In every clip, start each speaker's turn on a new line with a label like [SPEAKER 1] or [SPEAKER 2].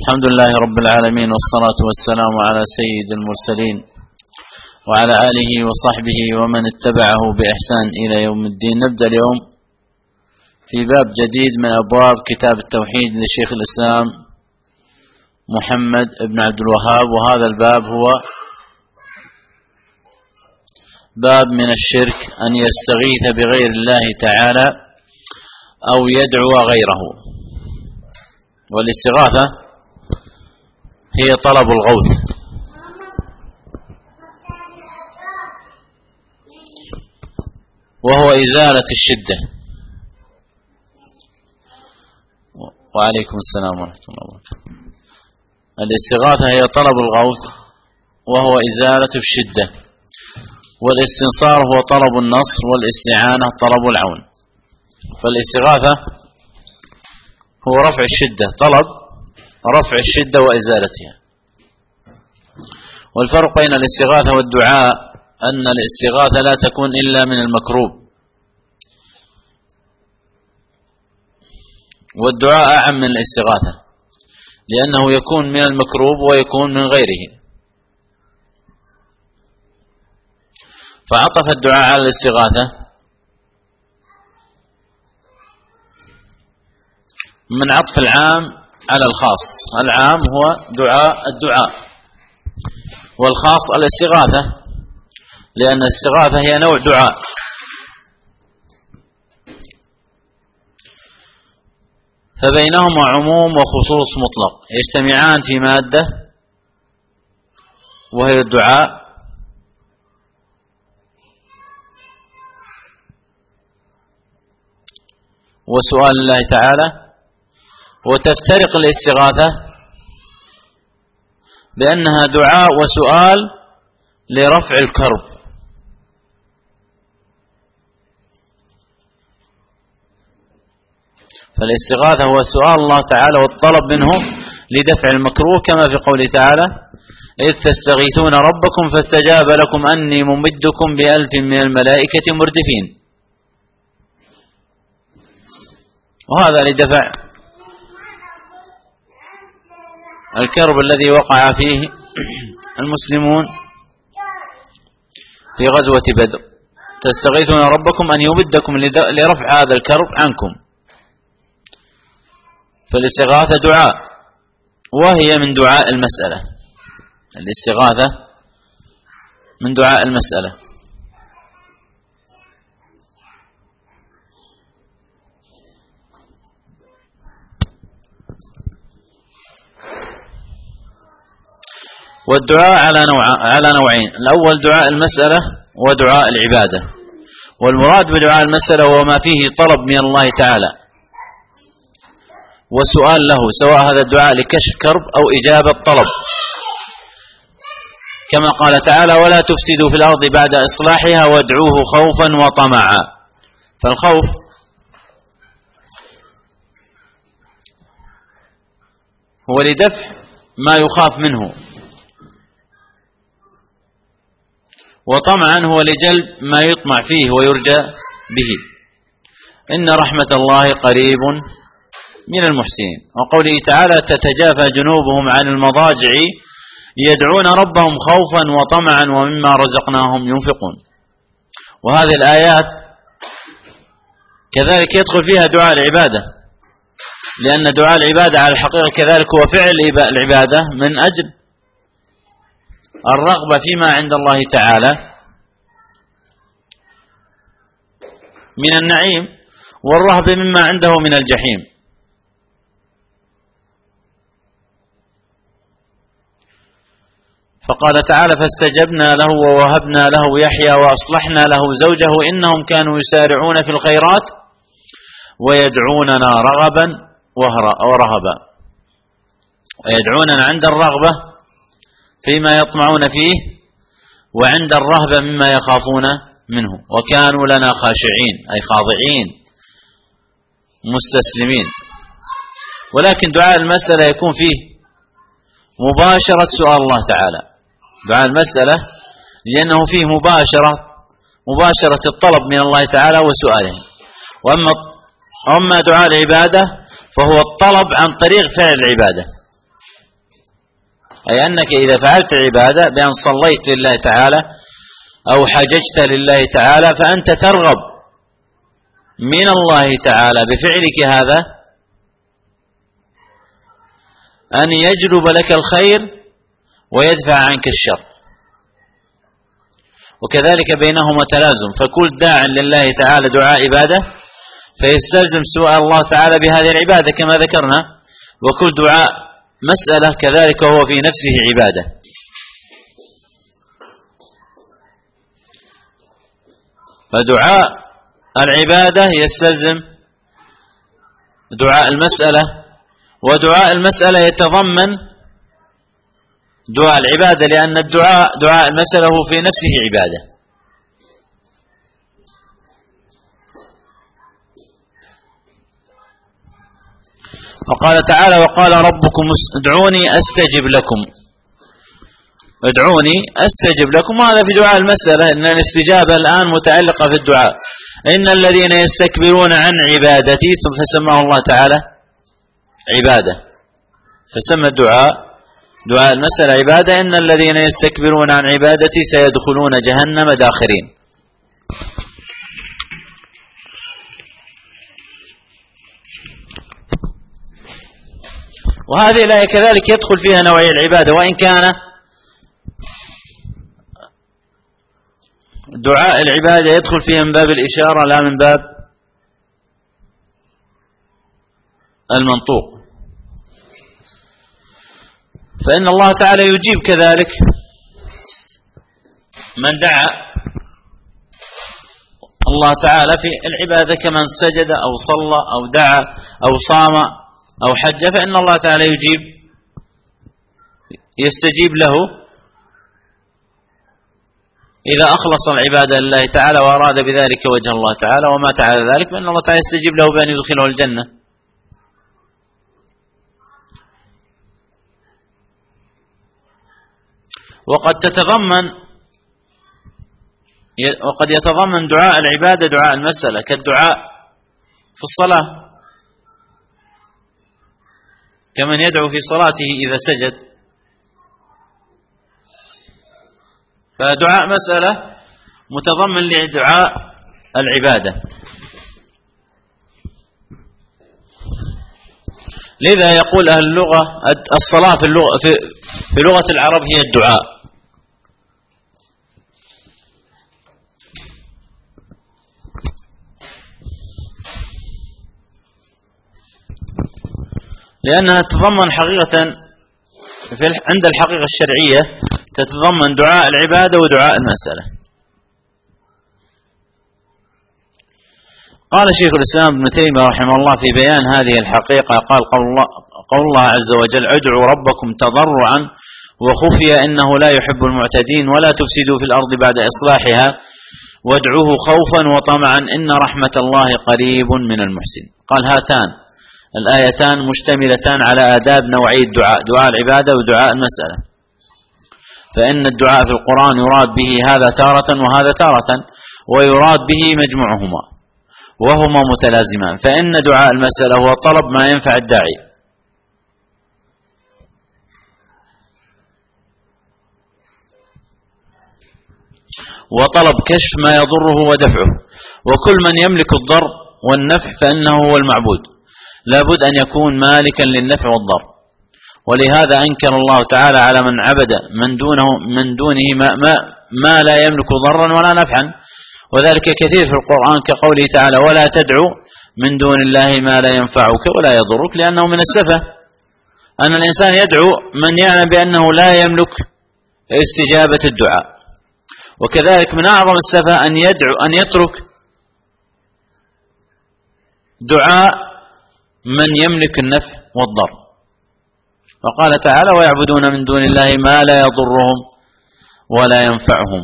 [SPEAKER 1] الحمد لله رب العالمين، والصلاة والسلام على سيد المرسلين وعلى آله وصحبه ومن اتبعه بإحسان إلى يوم الدين. نبدأ اليوم في باب جديد من أبواب كتاب التوحيد لشيخ الإسلام محمد بن عبد الوهاب، وهذا الباب هو باب من الشرك أن يستغيث بغير الله تعالى أو يدعو غيره. والاستغاثة هي طلب الغوث، وهو إزالة الشدة. وعليكم السلام ورحمة الله وبركاته. الاستغاثة هي طلب الغوث وهو إزالة الشدة، والاستنصار هو طلب النصر، والاستعانة طلب العون. فالاستغاثة هو رفع الشدة، طلب رفع الشدة وإزالتها. والفرق بين الاستغاثة والدعاء أن الاستغاثة لا تكون إلا من المكروب، والدعاء أعم من الاستغاثة لأنه يكون من المكروب ويكون من غيره. فعطف الدعاء على الاستغاثة من عطف العام على الخاص. العام هو الدعاء، والخاص الاستغاثة، لأن الاستغاثة هي نوع دعاء. فبينهما عموم وخصوص مطلق يجتمعان في مادة وهي الدعاء، وسؤال الله تعالى. وتفترق الاستغاثة بأنها دعاء وسؤال لرفع الكرب، فالاستغاثة هو سؤال الله تعالى والطلب منه لدفع المكروه، كما في قوله تعالى: إذ تستغيثون ربكم فاستجاب لكم أني ممدكم ب1000 من الملائكة مردفين. وهذا لدفع الكرب الذي وقع فيه المسلمون في غزوة بدر. تستغيثون ربكم أن يمدكم لرفع هذا الكرب عنكم. فالاستغاثة دعاء، وهي من دعاء المسألة. الاستغاثة من دعاء المسألة. والدعاء على نوعين: الأول دعاء المسألة ودعاء العبادة. والمراد بدعاء المسألة هو ما فيه طلب من الله تعالى وسؤال له، سواء هذا الدعاء لكشف كرب أو إجابة طلب، كما قال تعالى: ولا تفسدوا في الأرض بعد إصلاحها وادعوه خوفا وطمعا. فالخوف هو لدفع ما يخاف منه، وطمعا هو لجلب ما يطمع فيه ويرجى به. إن رحمة الله قريب من المحسنين. وقوله تعالى: تتجافى جنوبهم عن المضاجع يدعون ربهم خوفا وطمعا ومما رزقناهم ينفقون. وهذه الآيات كذلك يدخل فيها دعاء العبادة، لأن دعاء العبادة على الحقيقة كذلك هو فعل العبادة من أجل الرغبة فيما عند الله تعالى من النعيم، والرهبة مما عنده من الجحيم. فقال تعالى: فاستجبنا له ووهبنا له يحيى وأصلحنا له زوجه إنهم كانوا يسارعون في الخيرات ويدعوننا رغبا ورهبا. ويدعوننا عند الرغبة فيما يطمعون فيه، وعند الرهبة مما يخافون منه. وكانوا لنا خاشعين، أي خاضعين مستسلمين. ولكن دعاء المسألة يكون فيه مباشرة سؤال الله تعالى. دعاء المسألة لأنه فيه مباشرة الطلب من الله تعالى وسؤاله. وأما دعاء العبادة فهو الطلب عن طريق فعل العبادة، أي أنك إذا فعلت عبادة بأن صليت لله تعالى أو حججت لله تعالى فأنت ترغب من الله تعالى بفعلك هذا أن يجلب لك الخير ويدفع عنك الشر، وكذلك بينهما تلازم، فكل داع لله تعالى دعاء عبادة فيستلزم سؤال الله تعالى بهذه العبادة كما ذكرنا، وكل دعاء مسألة كذلك هو في نفسه عبادة. فدعاء العبادة يستلزم دعاء المسألة، ودعاء المسألة يتضمن دعاء العبادة، لأن دعاء المسألة هو في نفسه عبادة. وقال تعالى: وقال ربكم ادعوني أستجب لكم، ادعوني أستجب لكم، وهذا في دعاء المسألة، إن الاستجابة الآن متعلقة في الدعاء. إن الذين يستكبرون عن عبادتي، فسماه الله تعالى عبادة، فسمى دعاء المسألة عبادة. إن الذين يستكبرون عن عبادتي سيدخلون جهنم داخرين. وهذه الآية كذلك يدخل فيها نوعية العبادة، وإن كان دعاء العبادة يدخل فيها من باب الإشارة لا من باب المنطوق، فإن الله تعالى يجيب كذلك من دعا الله تعالى في العبادة كمن سجد أو صلى أو دعا أو صام أو حج، فإن الله تعالى يستجيب له إذا أخلص العبادة لله تعالى وأراد بذلك وجه الله تعالى ومات على ذلك، فإن الله تعالى يستجيب له بأن يدخله الجنة. وقد يتضمن دعاء العبادة دعاء المسألة، كالدعاء في الصلاة، كمن يدعو في صلاته إذا سجد، فدعاء مسألة متضمن لدعاء العبادة. لذا يقول أهل اللغة الصلاة في لغة العرب هي الدعاء، لأنها تتضمن حقيقة عند الحقيقة الشرعية تتضمن دعاء العبادة ودعاء المسألة. قال شيخ الإسلام ابن تيمية رحمه الله في بيان هذه الحقيقة، قال: قول الله عز وجل: ادعوا ربكم تضرعا وخفيا إنه لا يحب المعتدين ولا تفسدوا في الأرض بعد إصلاحها وادعوه خوفا وطمعا إن رحمة الله قريب من المحسن. قال: هاتان الآيتان مشتملتان على آداب نوعي الدعاء، دعاء العبادة ودعاء المسألة، فإن الدعاء في القرآن يراد به هذا تارة وهذا تارة، ويراد به مجموعهما وهما متلازمان، فإن دعاء المسألة هو طلب ما ينفع الداعي، وطلب كشف ما يضره ودفعه، وكل من يملك الضر والنفع فإنه هو المعبود، لابد أن يكون مالكا للنفع والضر. ولهذا أنكر الله تعالى على من عبد من دونه ما لا يملك ضرا ولا نفعا، وذلك كثير في القرآن كقوله تعالى: ولا تدعو من دون الله ما لا ينفعك ولا يضرك، لأنه من السفة أن الإنسان يدعو من يعلم بأنه لا يملك استجابة الدعاء، وكذلك من أعظم السفة أن يترك دعاء من يملك النفع والضر. وقال تعالى: ويعبدون من دون الله ما لا يضرهم ولا ينفعهم،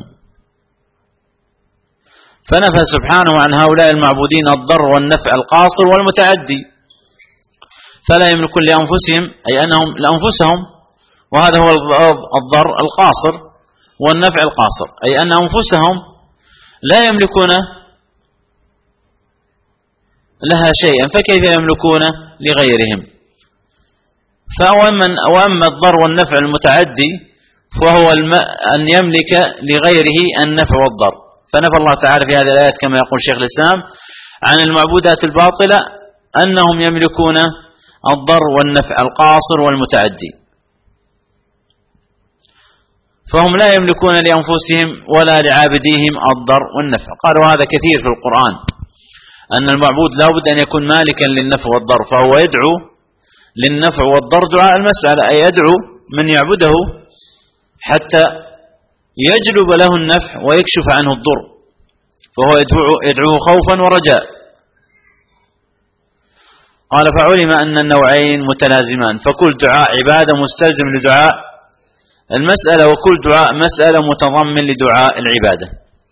[SPEAKER 1] فنفى سبحانه عن هؤلاء المعبودين الضر والنفع القاصر والمتعدي، فلا يملكون لأنفسهم، أي أنهم لأنفسهم، وهذا هو الضر القاصر والنفع القاصر، أي أن أنفسهم لا يملكون لها شيئا، فكيف يملكون لغيرهم؟ وأما الضر والنفع المتعدي فهو أن يملك لغيره النفع والضر. فنفى الله تعالى في هذه الآيات كما يقول شيخ الإسلام عن المعبودات الباطلة أنهم يملكون الضر والنفع القاصر والمتعدي، فهم لا يملكون لأنفسهم ولا لعابديهم الضر والنفع. قالوا هذا كثير في القرآن أن المعبود لا بد أن يكون مالكا للنفع والضر، فهو يدعو للنفع والضر دعاء المسألة، أي يدعو من يعبده حتى يجلب له النفع ويكشف عنه الضر، فهو يدعوه خوفا ورجاء. قال فعلم أن النوعين متلازمان، فكل دعاء عبادة مستلزم لدعاء المسألة، وكل دعاء مسألة متضمن لدعاء العبادة.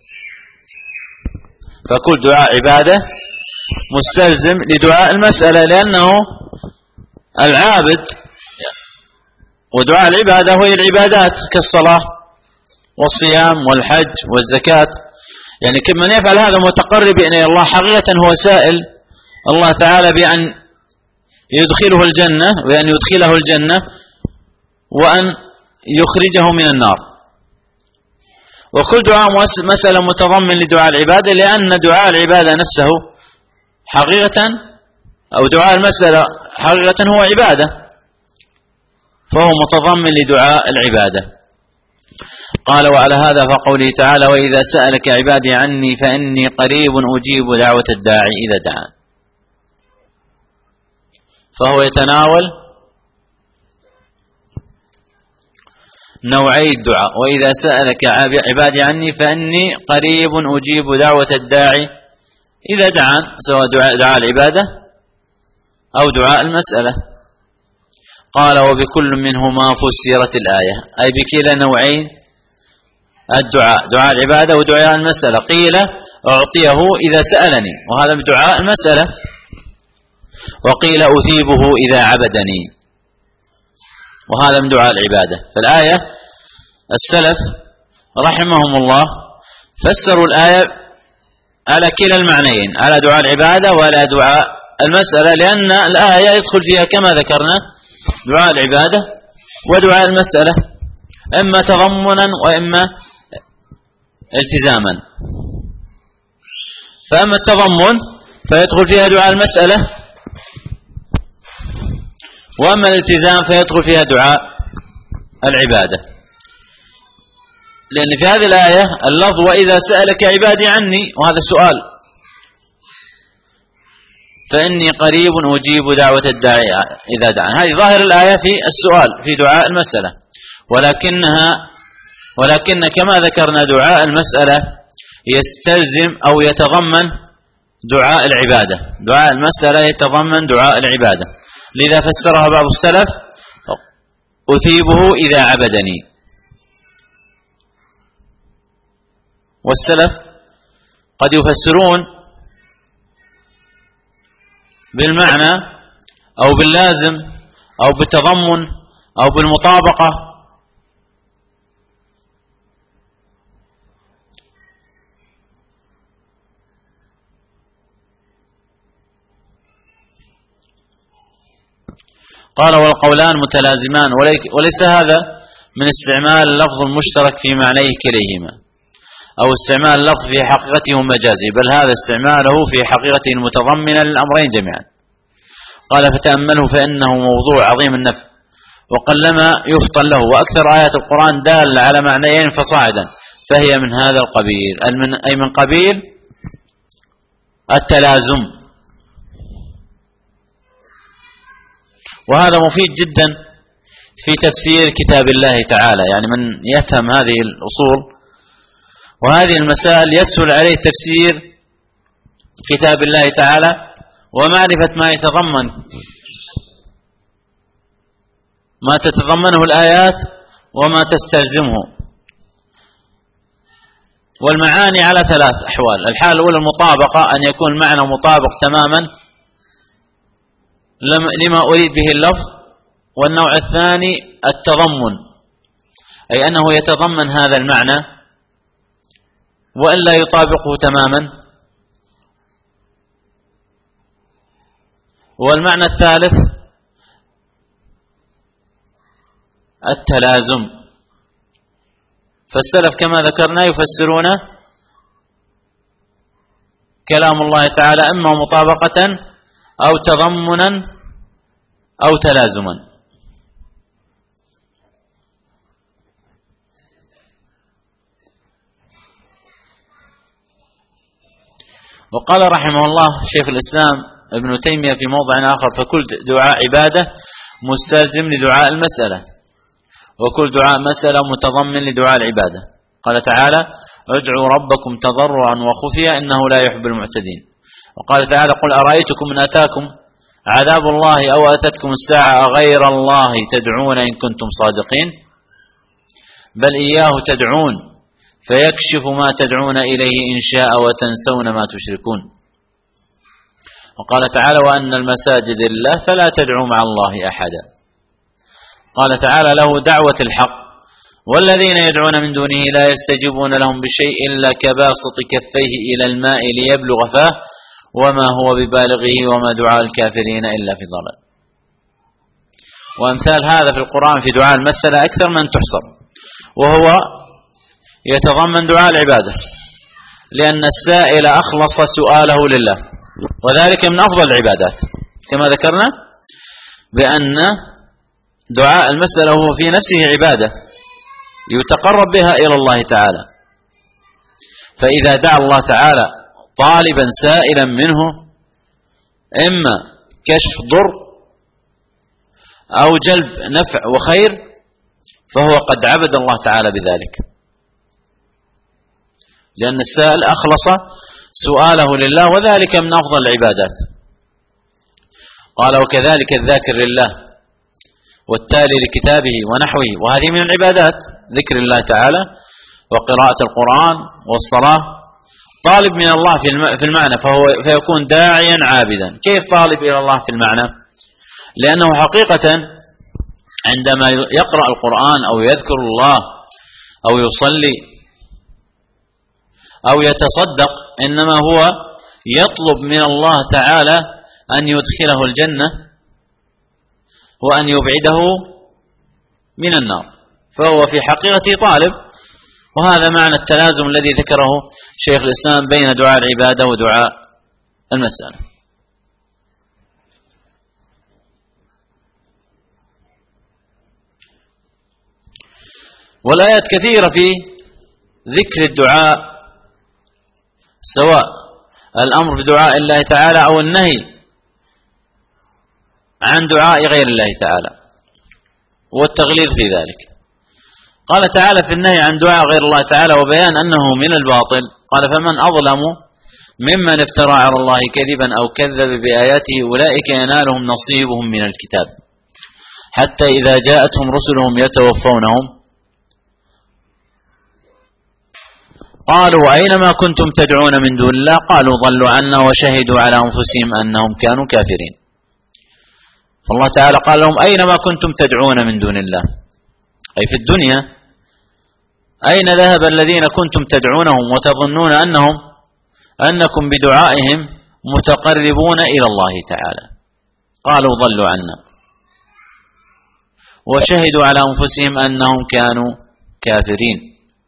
[SPEAKER 1] فكل دعاء عبادة مستلزم لدعاء المسألة، لأنه العابد ودعاء العبادة هي العبادات كالصلاة والصيام والحج والزكاة. يعني من يفعل هذا متقرب إلى الله حقيقة هو سائل الله تعالى بأن يدخله الجنة، وأن يدخله الجنة وأن يخرجه من النار. وكل دعاء مسألة متضمن لدعاء العبادة، لأن دعاء العبادة نفسه حقيقة أو دعاء المسألة حقيقة هو عبادة، فهو متضمن لدعاء العبادة. قال وعلى هذا فقوله تعالى وإذا سألك عبادي عني فإني قريب أجيب دعوة الداعي إذا دعان، فهو يتناول نوعي الدعاء. وإذا سألك عبادي عني فإني قريب أجيب دعوة الداعي إذا دعان، سواء دعاء العبادة أو دعاء المسألة. قال وبكل منهما فسرت الآية، أي بكلا نوعين الدعاء، دعاء العبادة ودعاء المسألة. قيل أعطيه إذا سألني، وهذا بدعاء المسألة، وقيل أثيبه إذا عبدني، وهذا من دعاء العبادة. فالآية السلف رحمهم الله فسروا الآية على كلا المعنيين، على دعاء العبادة وعلى دعاء المسألة، لأن الآية يدخل فيها كما ذكرنا دعاء العبادة ودعاء المسألة، إما تضمنا وإما التزاما. فأما التضمن فيدخل فيها دعاء المسألة، وأما الالتزام فيدخل فيها دعاء العبادة. لأن في هذه الآية اللفظ وإذا سألك عبادي عني، وهذا سؤال، فإني قريب أجيب دعوة الداعي إذا دعان، هذه ظاهر الآية في السؤال في دعاء المسألة، ولكن كما ذكرنا دعاء المسألة يستلزم أو يتضمن دعاء العبادة، دعاء المسألة يتضمن دعاء العبادة، لذا فسرها بعض السلف أثيبه إذا عبدني. والسلف قد يفسرون بالمعنى أو باللازم أو بالتضمن أو بالمطابقة. قال والقولان متلازمان، وليس هذا من استعمال اللفظ المشترك في معنيه كليهما، أو استعمال اللفظ في حقيقته مجازي، بل هذا استعماله في حقيقته المتضمنة للأمرين جميعا. قال فتأمله فإنه موضوع عظيم النفع وقلما يفطن له، وأكثر آيات القرآن دالة على معنيين فصاعدا، فهي من هذا القبيل، أي من قبيل التلازم. وهذا مفيد جدا في تفسير كتاب الله تعالى، يعني من يفهم هذه الأصول وهذه المسائل يسهل عليه تفسير كتاب الله تعالى ومعرفة ما تتضمنه الآيات وما تستلزمه. والمعاني على ثلاث أحوال: الحالة الأولى المطابقة، أن يكون المعنى مطابق تماما لما أريد به اللفظ. والنوع الثاني التضمن، أي أنه يتضمن هذا المعنى وإلا يطابقه تماما. والمعنى الثالث التلازم. فالسلف كما ذكرنا يفسرون كلام الله تعالى إما مطابقة أو تضمنا أو تلازما. وقال رحمه الله شيخ الإسلام ابن تيمية في موضع آخر: فكل دعاء عبادة مستلزم لدعاء المسألة، وكل دعاء مسألة متضمن لدعاء العبادة. قال تعالى: ادعوا ربكم تضرعا وخفيا إنه لا يحب المعتدين. وقال تعالى: قل أرأيتكم إن أتاكم عذاب الله أو أتتكم الساعة غير الله تدعون إن كنتم صادقين، بل إياه تدعون فيكشف ما تدعون إليه إن شاء وتنسون ما تشركون. وقال تعالى: وأن المساجد لله فلا تدعوا مع الله أحدا. قال تعالى: له دعوة الحق والذين يدعون من دونه لا يستجيبون لهم بشيء إلا كباسط كفيه إلى الماء ليبلغ فاه وما هو ببالغه وما دعاء الكافرين إلا في ضلال. وأمثال هذا في القرآن في دعاء المسألة أكثر من تحصر، وهو يتضمن دعاء العبادة، لأن السائل أخلص سؤاله لله، وذلك من أفضل العبادات، كما ذكرنا بأن دعاء المسألة هو في نفسه عبادة يتقرب بها إلى الله تعالى. فإذا دعا الله تعالى طالبا سائلا منه إما كشف ضر أو جلب نفع وخير، فهو قد عبد الله تعالى بذلك، لأن السائل أخلص سؤاله لله، وذلك من أفضل العبادات. قال: وكذلك الذاكر لله والتالي لكتابه ونحوه، وهذه من العبادات، ذكر الله تعالى وقراءة القرآن والصلاة. طالب من الله في المعنى فيكون داعيا عابدا. كيف طالب إلى الله في المعنى؟ لأنه حقيقة عندما يقرأ القرآن أو يذكر الله أو يصلي أو يتصدق إنما هو يطلب من الله تعالى أن يدخله الجنة وأن يبعده من النار، فهو في حقيقته طالب. وهذا معنى التلازم الذي ذكره شيخ الإسلام بين دعاء العبادة ودعاء المسألة. والآيات كثيرة في ذكر الدعاء، سواء الأمر بدعاء الله تعالى أو النهي عن دعاء غير الله تعالى والتغليظ في ذلك. قال تعالى في النهي عن دعاء غير الله تعالى وبيان أنه من الباطل: قال: فمن أظلم ممن افترى على الله كذبا أو كذب بآياته أولئك ينالهم نصيبهم من الكتاب حتى إذا جاءتهم رسلهم يتوفونهم قالوا أينما كنتم تدعون من دون الله قالوا ضلوا عنا وشهدوا على أنفسهم أنهم كانوا كافرين. فالله تعالى قال لهم: أينما كنتم تدعون من دون الله، أي في الدنيا، أين ذهب الذين كنتم تدعونهم وتظنون أنكم بدعائهم متقربون إلى الله تعالى؟ قالوا ضلوا عنا وشهدوا على أنفسهم أنهم كانوا كافرين.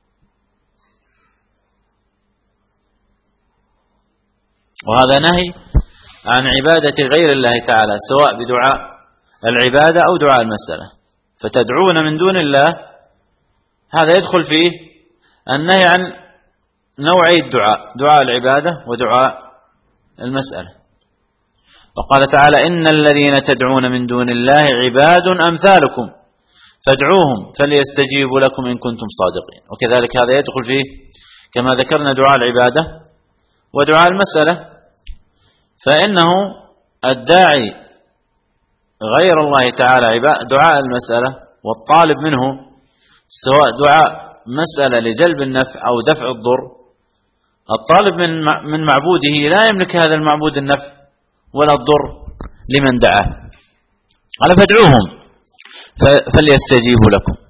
[SPEAKER 1] وهذا نهي عن عبادة غير الله تعالى، سواء بدعاء العبادة أو دعاء المسألة. فتدعون من دون الله، هذا يدخل فيه النهي عن نوعي الدعاء: دعاء العبادة ودعاء المسألة. وقال تعالى: إن الذين تدعون من دون الله عباد أمثالكم فادعوهم فليستجيبوا لكم إن كنتم صادقين. وكذلك هذا يدخل فيه كما ذكرنا دعاء العبادة ودعاء المسألة. فإنه الداعي غير الله تعالى دعاء المسألة والطالب منه، سواء دعاء مسألة لجلب النفع أو دفع الضر، الطالب من معبوده لا يملك هذا المعبود النفع ولا الضر لمن دعاه. قال: فادعوهم فليستجيبوا لكم.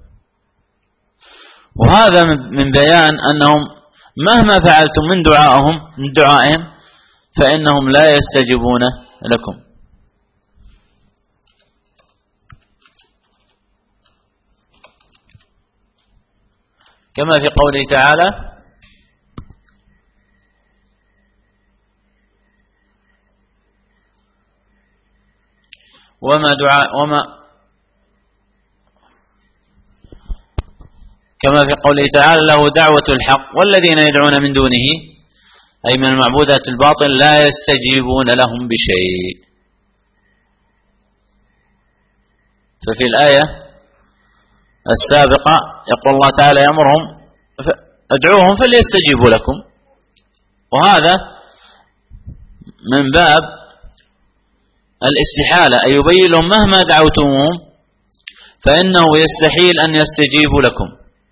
[SPEAKER 1] وهذا من بيان أنهم مهما فعلتم من دعائهم فإنهم لا يستجيبون لكم. كما في قوله تعالى: كما في قوله تعالى: له دعوة الحق والذين يدعون من دونه، أي من المعبودات الباطل، لا يستجيبون لهم بشيء. ففي الآية السابقة يقول الله تعالى: يأمرهم ادعوهم فليستجيبوا لكم، وهذا من باب الاستحالة، أي يبين لهم مهما دعوتموهم فإنه يستحيل أن يستجيبوا لكم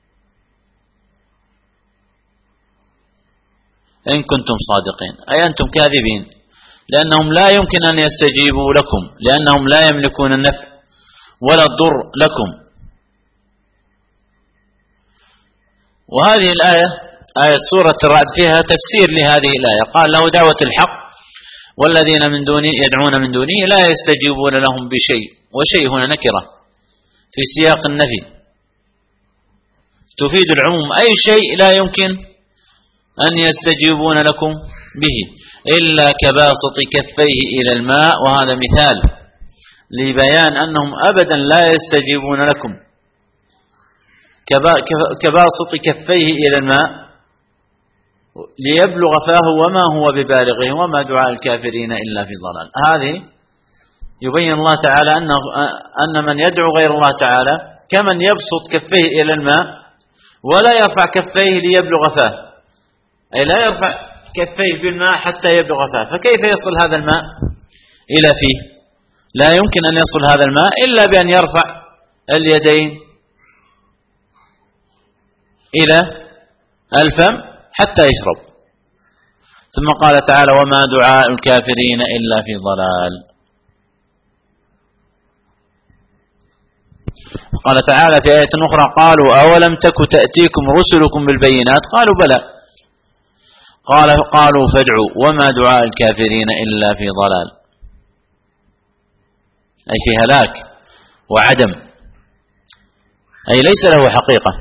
[SPEAKER 1] إن كنتم صادقين، أي أنتم كاذبين، لأنهم لا يمكن أن يستجيبوا لكم، لأنهم لا يملكون النفع ولا الضر لكم. وهذه الآية آية سورة الرعد فيها تفسير لهذه الآية، قال: له دعوة الحق والذين من دونه يدعون من دونه لا يستجيبون لهم بشيء، وشيء هنا نكرة في سياق النفي تفيد العموم، أي شيء لا يمكن أن يستجيبون لكم به إلا كباسط كفيه إلى الماء، وهذا مثال لبيان أنهم أبدا لا يستجيبون لكم، كباسط كفيه إلى الماء ليبلغ فاه وما هو ببالغه وما دعاء الكافرين إلا في ضلال. هذه يبين الله تعالى أن من يدعو غير الله تعالى كمن يبسط كفيه إلى الماء ولا يرفع كفيه ليبلغ فاه، أي لا يرفع كفيه بالماء حتى يبلغ فاه، فكيف يصل هذا الماء إلى فيه؟ لا يمكن أن يصل هذا الماء إلا بأن يرفع اليدين إلى الفم حتى يشرب. ثم قال تعالى: وما دعاء الكافرين إلا في ضلال. قال تعالى في آية أخرى: قالوا أولم تك تأتيكم رسلكم بالبينات؟ قالوا بلى. قالوا فادعوا وما دعاء الكافرين إلا في ضلال، أي في هلاك وعدم، أي ليس له حقيقة.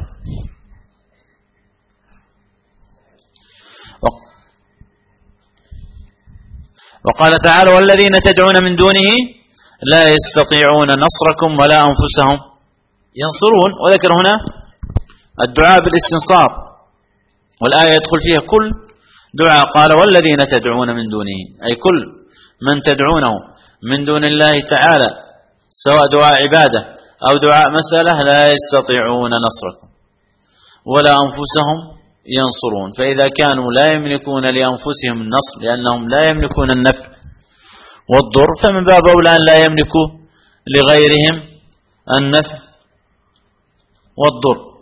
[SPEAKER 1] وقال تعالى: والذين تدعون من دونه لا يستطيعون نصركم ولا أنفسهم ينصرون. وذكر هنا الدعاء بالاستنصار، والآية يدخل فيها كل دعاء، قال: والذين تدعون من دونه، أي كل من تدعونه من دون الله تعالى، سواء دعاء عبادة أو دعاء مسألة، لا يستطيعون نصركم ولا أنفسهم ينصرون. فإذا كانوا لا يملكون لأنفسهم النصر لأنهم لا يملكون النفع والضر، فمن باب أولى أن لا يملكوا لغيرهم النفع والضر.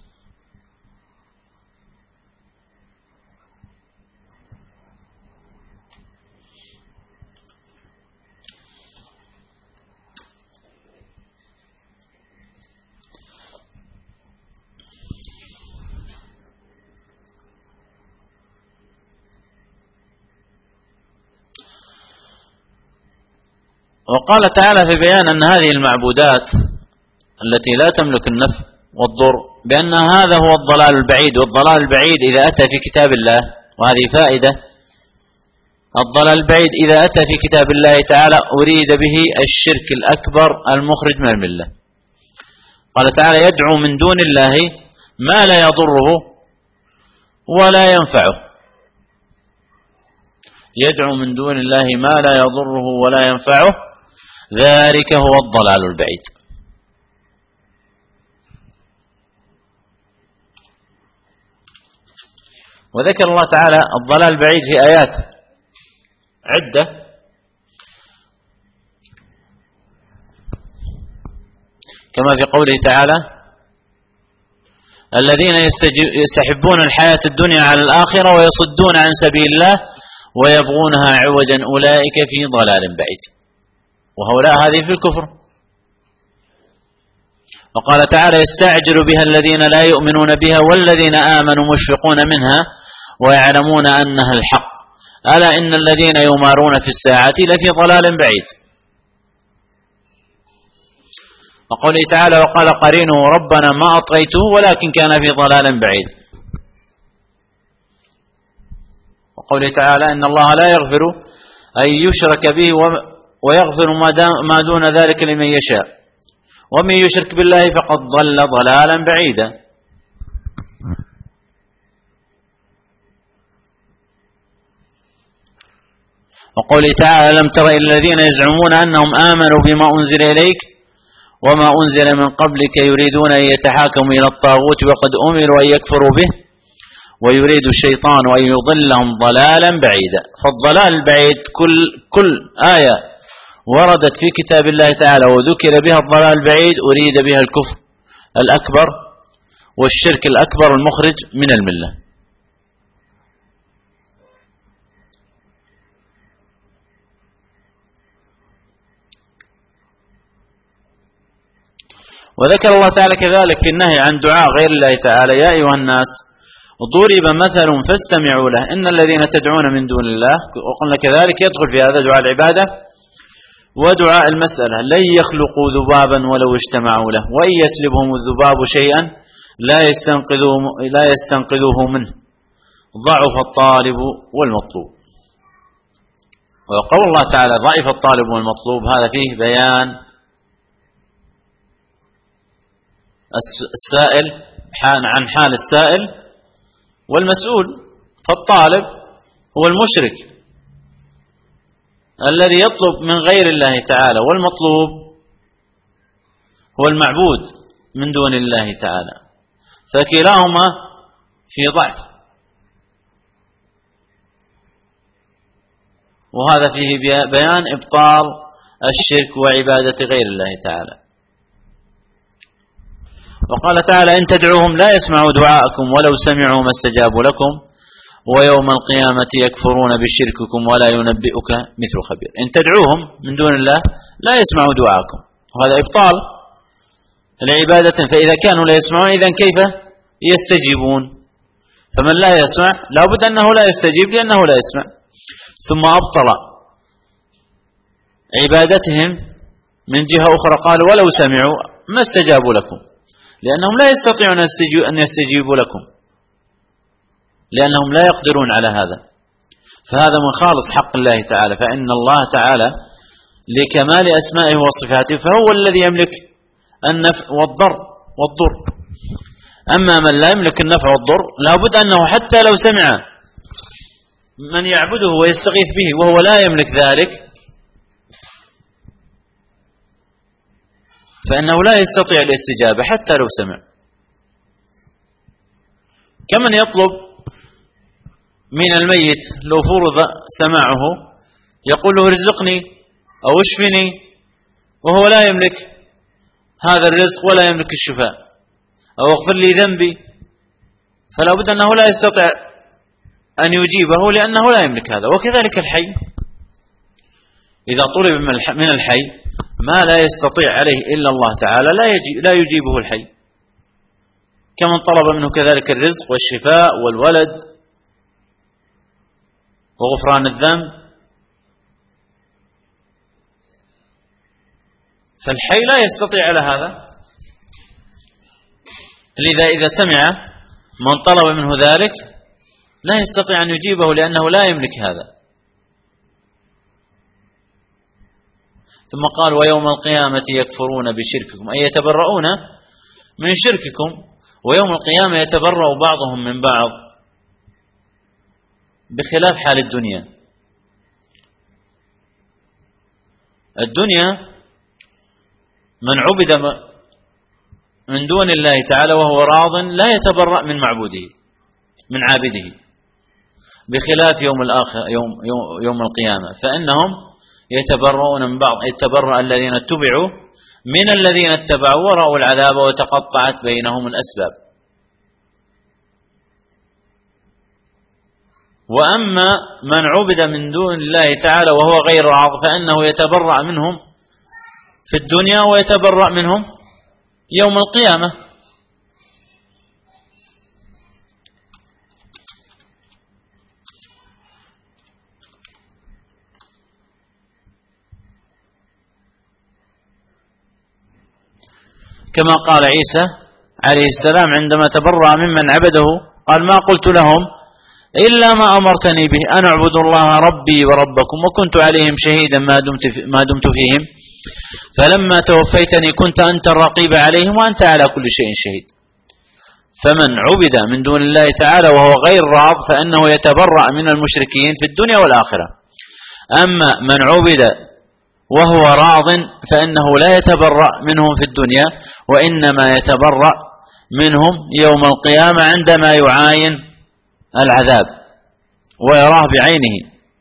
[SPEAKER 1] وقال تعالى في بيان أن هذه المعبودات التي لا تملك النفع والضر بأن هذا هو الضلال البعيد، والضلال البعيد إذا أتى في كتاب الله، وهذه فائدة، الضلال البعيد إذا أتى في كتاب الله تعالى أريد به الشرك الأكبر المخرج من الملة. قال تعالى: يدعو من دون الله ما لا يضره ولا ينفعه. يدعو من دون الله ما لا يضره ولا ينفعه، ذلك هو الضلال البعيد. وذكر الله تعالى الضلال البعيد في آيات عدة، كما في قوله تعالى: الذين يستحبون الحياة الدنيا على الآخرة ويصدون عن سبيل الله ويبغونها عوجا أولئك في ضلال بعيد. وهؤلاء هذه في الكفر. وقال تعالى: يستعجل بها الذين لا يؤمنون بها والذين آمنوا مشفقون منها ويعلمون أنها الحق ألا إن الذين يمارون في الساعة لفي ضلال بعيد. وقوله تعالى وقال قرينه ربنا ما أطغيته ولكن كان في ضلال بعيد. وقوله تعالى إن الله لا يغفر أن يشرك به ويغفر ما دون ذلك لمن يشاء ومن يشرك بالله فقد ضل ضلالا بعيدا. وقوله تعالى لم تر إلى الذين يزعمون أنهم آمنوا بما أنزل إليك وما أنزل من قبلك يريدون أن يتحاكموا إلى الطاغوت وقد أمروا أن يكفروا به ويريد الشيطان أن يضلهم ضلالا بعيدا. فالضلال البعيد كل آية وردت في كتاب الله تعالى وذكر بها الضلال البعيد أريد بها الكفر الأكبر والشرك الأكبر المخرج من الملة. وذكر الله تعالى كذلك النهي عن دعاء غير الله تعالى يا أيها الناس ضرب مثل فاستمعوا له إن الذين تدعون من دون الله وقلنا كذلك يدخل في هذا دعاء العبادة ودعاء المسألة لن يخلقوا ذبابا ولو اجتمعوا له وإن يسلبهم الذباب شيئا لا يستنقذوه منه ضعف الطالب والمطلوب. وقول الله تعالى ضعف الطالب والمطلوب هذا فيه بيان السائل عن حال السائل والمسؤول. فالطالب هو المشرك الذي يطلب من غير الله تعالى والمطلوب هو المعبود من دون الله تعالى فكلاهما في ضعف. وهذا فيه بيان إبطال الشرك وعبادة غير الله تعالى. وقال تعالى إن تدعوهم لا يسمعوا دعاءكم ولو سمعوا ما استجابوا لكم ويوم القيامة يكفرون بشرككم ولا ينبئك مثل خبير. إن تدعوهم من دون الله لا يسمعوا دعاءكم وهذا إبطال العبادة. فإذا كانوا لا يسمعون إذن كيف يستجيبون؟ فمن لا يسمع لا بد أنه لا يستجيب لأنه لا يسمع. ثم أبطل عبادتهم من جهة أخرى قال ولو سمعوا ما استجابوا لكم لأنهم لا يستطيعون أن يستجيبوا لكم لأنهم لا يقدرون على هذا. فهذا من خالص حق الله تعالى. فإن الله تعالى لكمال أسمائه وصفاته فهو الذي يملك النفع والضر. أما من لا يملك النفع والضر لا بد أنه حتى لو سمع من يعبده ويستغيث به وهو لا يملك ذلك فإنه لا يستطيع الاستجابة حتى لو سمع. كمن يطلب من الميت لو فرض سماعه يقول له ارزقني أو اشفني وهو لا يملك هذا الرزق ولا يملك الشفاء أو اغفر لي ذنبي فلا بد أنه لا يستطيع أن يجيبه لأنه لا يملك هذا. وكذلك الحي إذا طلب من الحي ما لا يستطيع عليه إلا الله تعالى لا يجيبه الحي. كمن طلب منه كذلك الرزق والشفاء والولد وغفران الذنب. فالحي لا يستطيع على هذا. لذا إذا سمع من طلب منه ذلك لا يستطيع أن يجيبه لأنه لا يملك هذا. ثم قال ويوم القيامة يكفرون بشرككم أي يتبرؤون من شرككم ويوم القيامة يتبرأ بعضهم من بعض بخلاف حال الدنيا. الدنيا من عبد من دون الله تعالى وهو راض لا يتبرأ من معبوده من عابده بخلاف يوم الآخر يوم القيامة فإنهم يتبرؤون من بعض. يتبرأ الذين اتبعوا من الذين اتبعوا ورأوا العذاب وتقطعت بينهم الأسباب. وأما من عبد من دون الله تعالى وهو غير راض فإنه يتبرأ منهم في الدنيا ويتبرأ منهم يوم القيامة. كما قال عيسى عليه السلام عندما تبرأ ممن عبده قال: ما قلت لهم إلا ما أمرتني به أن اعبدوا الله ربي وربكم وكنت عليهم شهيدا ما دمت فيهم فلما توفيتني كنت أنت الرقيب عليهم وأنت على كل شيء شهيد. فمن عبد من دون الله تعالى وهو غير راض فإنه يتبرأ من المشركين في الدنيا والآخرة. أما من عبد وهو راض فإنه لا يتبرأ منهم في الدنيا وإنما يتبرأ منهم يوم القيامة عندما يعاين العذاب ويراه بعينه.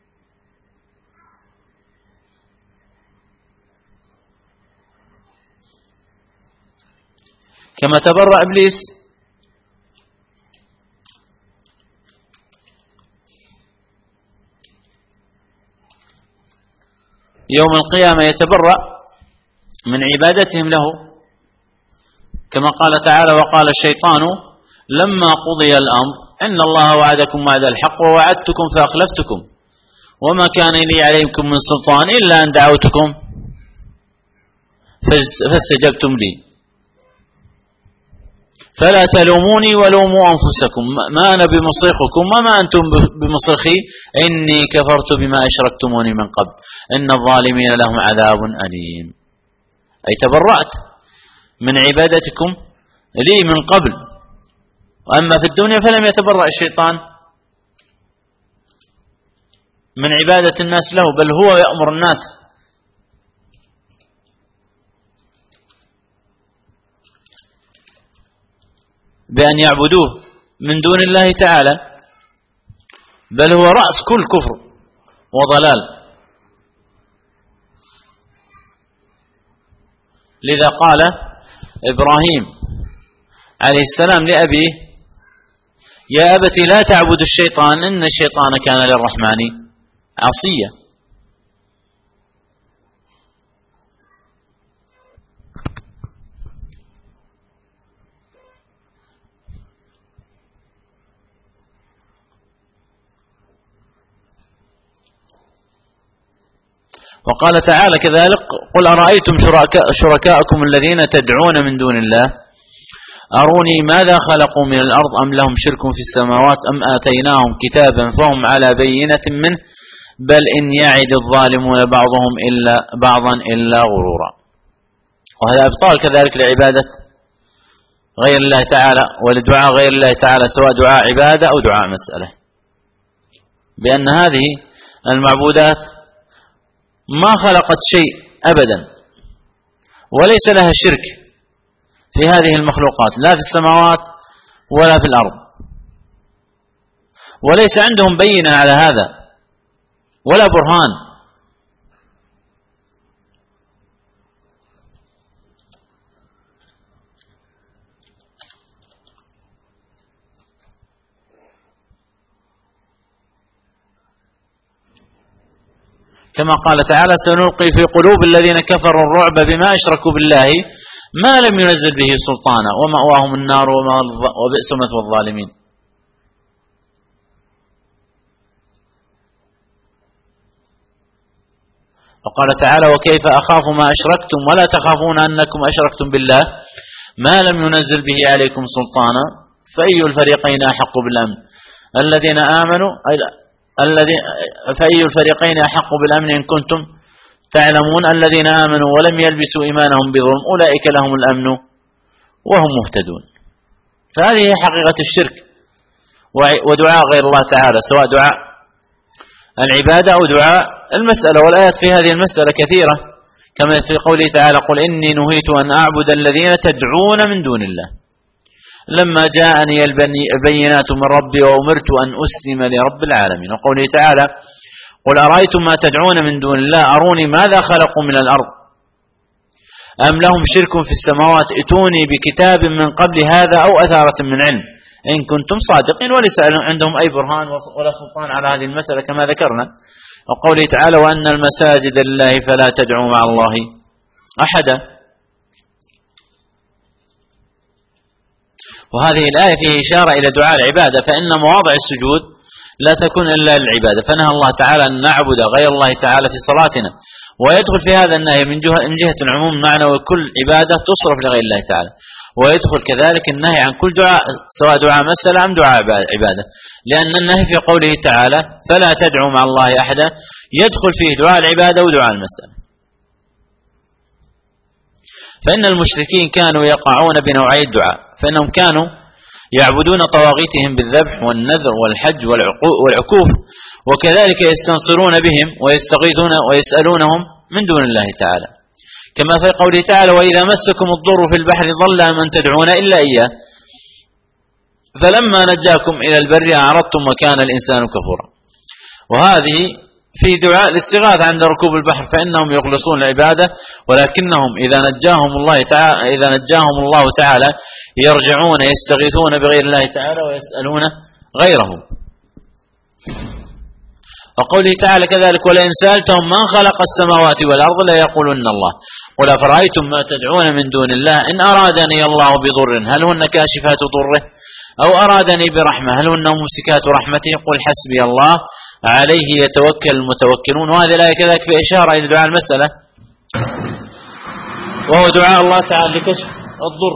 [SPEAKER 1] كما تبرأ إبليس يوم القيامة يتبرأ من عبادتهم له، كما قال تعالى: وقال الشيطان لما قضي الأمر إن الله وعدكم وعد الحق ووعدتكم فأخلفتكم وما كان لي عليكم من سلطان إلا أن دعوتكم فاستجبتم لي فلا تلوموني ولوموا أنفسكم ما أنا بمصرخكم وما أنتم بمصرخي إني كفرت بما أشركتموني من قبل إن الظالمين لهم عذاب أليم. أي تبرأت من عبادتكم لي من قبل، وأما في الدنيا فلم يتبرأ الشيطان من عبادة الناس له، بل هو يأمر الناس بأن يعبدوه من دون الله تعالى، بل هو رأس كل كفر وضلال. لذا قال إبراهيم عليه السلام لأبيه: يا أبت لا تعبد الشيطان إن الشيطان كان للرحمن عصيا. وقال تعالى كذلك: قل أرأيتم شركاءكم الذين تدعون من دون الله أروني ماذا خلقوا من الأرض أم لهم شرك في السماوات أم آتيناهم كتابا فهم على بينة منه بل إن يعد الظالمون بعضهم إلا بعضا إلا غرورا. وهذا أبطال كذلك لعبادة غير الله تعالى ولدعاء غير الله تعالى، سواء دعاء عبادة أو دعاء مسألة، بأن هذه المعبودات ما خلقت شيء أبدا وليس لها شرك في هذه المخلوقات لا في السماوات ولا في الأرض، وليس عندهم بينة على هذا ولا برهان. كما قال تعالى: سنلقي في قلوب الذين كفروا الرعب بما أشركوا بالله ما لم ينزل به سلطانا ومأواهم النار وبئس مثوى الظالمين. وقال تعالى: وكيف أخاف ما أشركتم ولا تخافون أنكم أشركتم بالله ما لم ينزل به عليكم سلطانا فأي الفريقين أحق بالأمن الذين آمنوا فأي الفريقين أحق بالأمن إن كنتم تعلمون الذين آمنوا ولم يلبسوا إيمانهم بظلم أولئك لهم الأمن وهم مهتدون. فهذه هي حقيقة الشرك ودعاء غير الله تعالى، سواء دعاء العبادة أو دعاء المسألة. والآيات في هذه المسألة كثيرة، كما في قوله تعالى: قل إني نهيت أن أعبد الذين تدعون من دون الله لما جاءني البينات من ربي وأمرت أن أسلم لرب العالمين. وقوله تعالى: قل أرأيتم ما تدعون من دون الله أروني ماذا خلقوا من الأرض أم لهم شرك في السماوات ائتوني بكتاب من قبل هذا أو أثارة من علم إن كنتم صادقين. وليس عندهم أي برهان ولا سلطان على هذه المسألة كما ذكرنا. وقوله تعالى: وأن المساجد لله فلا تدعوا مع الله أحدا. وهذه الآية فيها إشارة إلى دعاء العبادة، فإن مواضع السجود لا تكون إلا للعبادة، فنهى الله تعالى أن نعبد غير الله تعالى في صلاتنا. ويدخل في هذا النهي من جهة العموم معنى وكل عبادة تصرف لغير الله تعالى، ويدخل كذلك النهي عن كل دعاء سواء دعاء مسألة أم دعاء عبادة، لأن النهي في قوله تعالى فلا تدعوا مع الله أحدا يدخل فيه دعاء العبادة ودعاء المسألة. فإن المشركين كانوا يقعون بنوعي الدعاء، فإنهم كانوا يعبدون طواغيتهم بالذبح والنذر والحج والعكوف، وكذلك يستنصرون بهم ويستغيثون ويسألونهم من دون الله تعالى، كما في قوله تعالى وإذا مسكم الضر في البحر ضل من تدعون إلا إياه فلما نجاكم إلى البر أعرضتم وكان الإنسان كفورا. وهذه في دعاء الاستغاثة عند ركوب البحر، فإنهم يخلصون العبادة، ولكنهم إذا نجاهم الله تعالى يرجعون يستغيثون بغير الله تعالى ويسألون غيره. وقوله تعالى كذلك ولئن سألتهم من خلق السماوات والأرض ليقولن الله قل أفرأيتم ما تدعون من دون الله إن أرادني الله بضر هل هن كاشفات ضره أو أرادني برحمة هل هن ممسكات رحمته قل حسبي الله عليه يتوكل المتوكلون. وهذه الآية كذلك في إشارة إلى دعاء المسألة، وهو دعاء الله تعالى لكشف الضر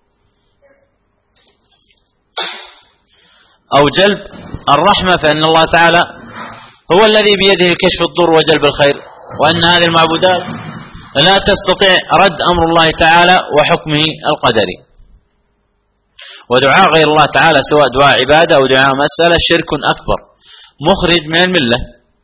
[SPEAKER 1] أو جلب الرحمة، فإن الله تعالى هو الذي بيده كشف الضر وجلب الخير، وأن هذه المعبودات لا تستطيع رد أمر الله تعالى وحكمه القدري. ودعاء غير الله تعالى سواء دعاء عبادة أو دعاء مسألة شرك أكبر مخرج من الملة،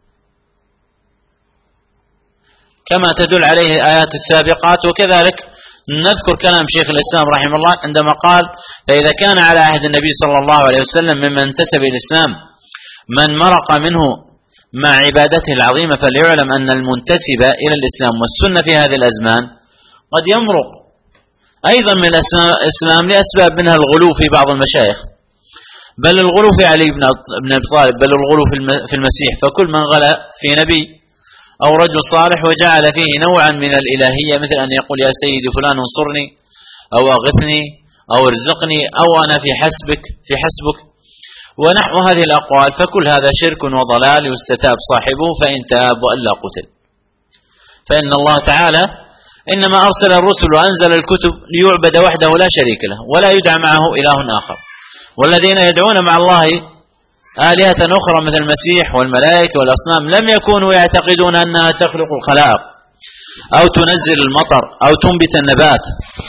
[SPEAKER 1] كما تدل عليه الآيات السابقات. وكذلك نذكر كلام شيخ الإسلام رحمه الله عندما قال فإذا كان على عهد النبي صلى الله عليه وسلم ممن انتسب إلى الإسلام من مرق منه مع عبادته العظيمة فليعلم أن المنتسب إلى الإسلام والسنة في هذه الأزمان قد يمرق أيضا من الإسلام لأسباب منها الغلو في بعض المشايخ، بل الغلو في علي بن أبي طالب، بل الغلو في المسيح. فكل من غلا في نبي أو رجل صالح وجعل فيه نوعا من الإلهية مثل أن يقول يا سيدي فلان انصرني أو أغثني أو ارزقني أو أنا في حسبك ونحو هذه الأقوال، فكل هذا شرك وضلال يستتاب صاحبه فإن تاب وإلا قتل. فإن الله تعالى إنما أرسل الرسل وأنزل الكتب ليعبد وحده لا شريك له ولا يدعى معه إله آخر، والذين يدعون مع الله آلهة أخرى مثل المسيح والملائكة والأصنام لم يكونوا يعتقدون أنها تخلق الخلائق أو تنزل المطر أو تنبت النبات،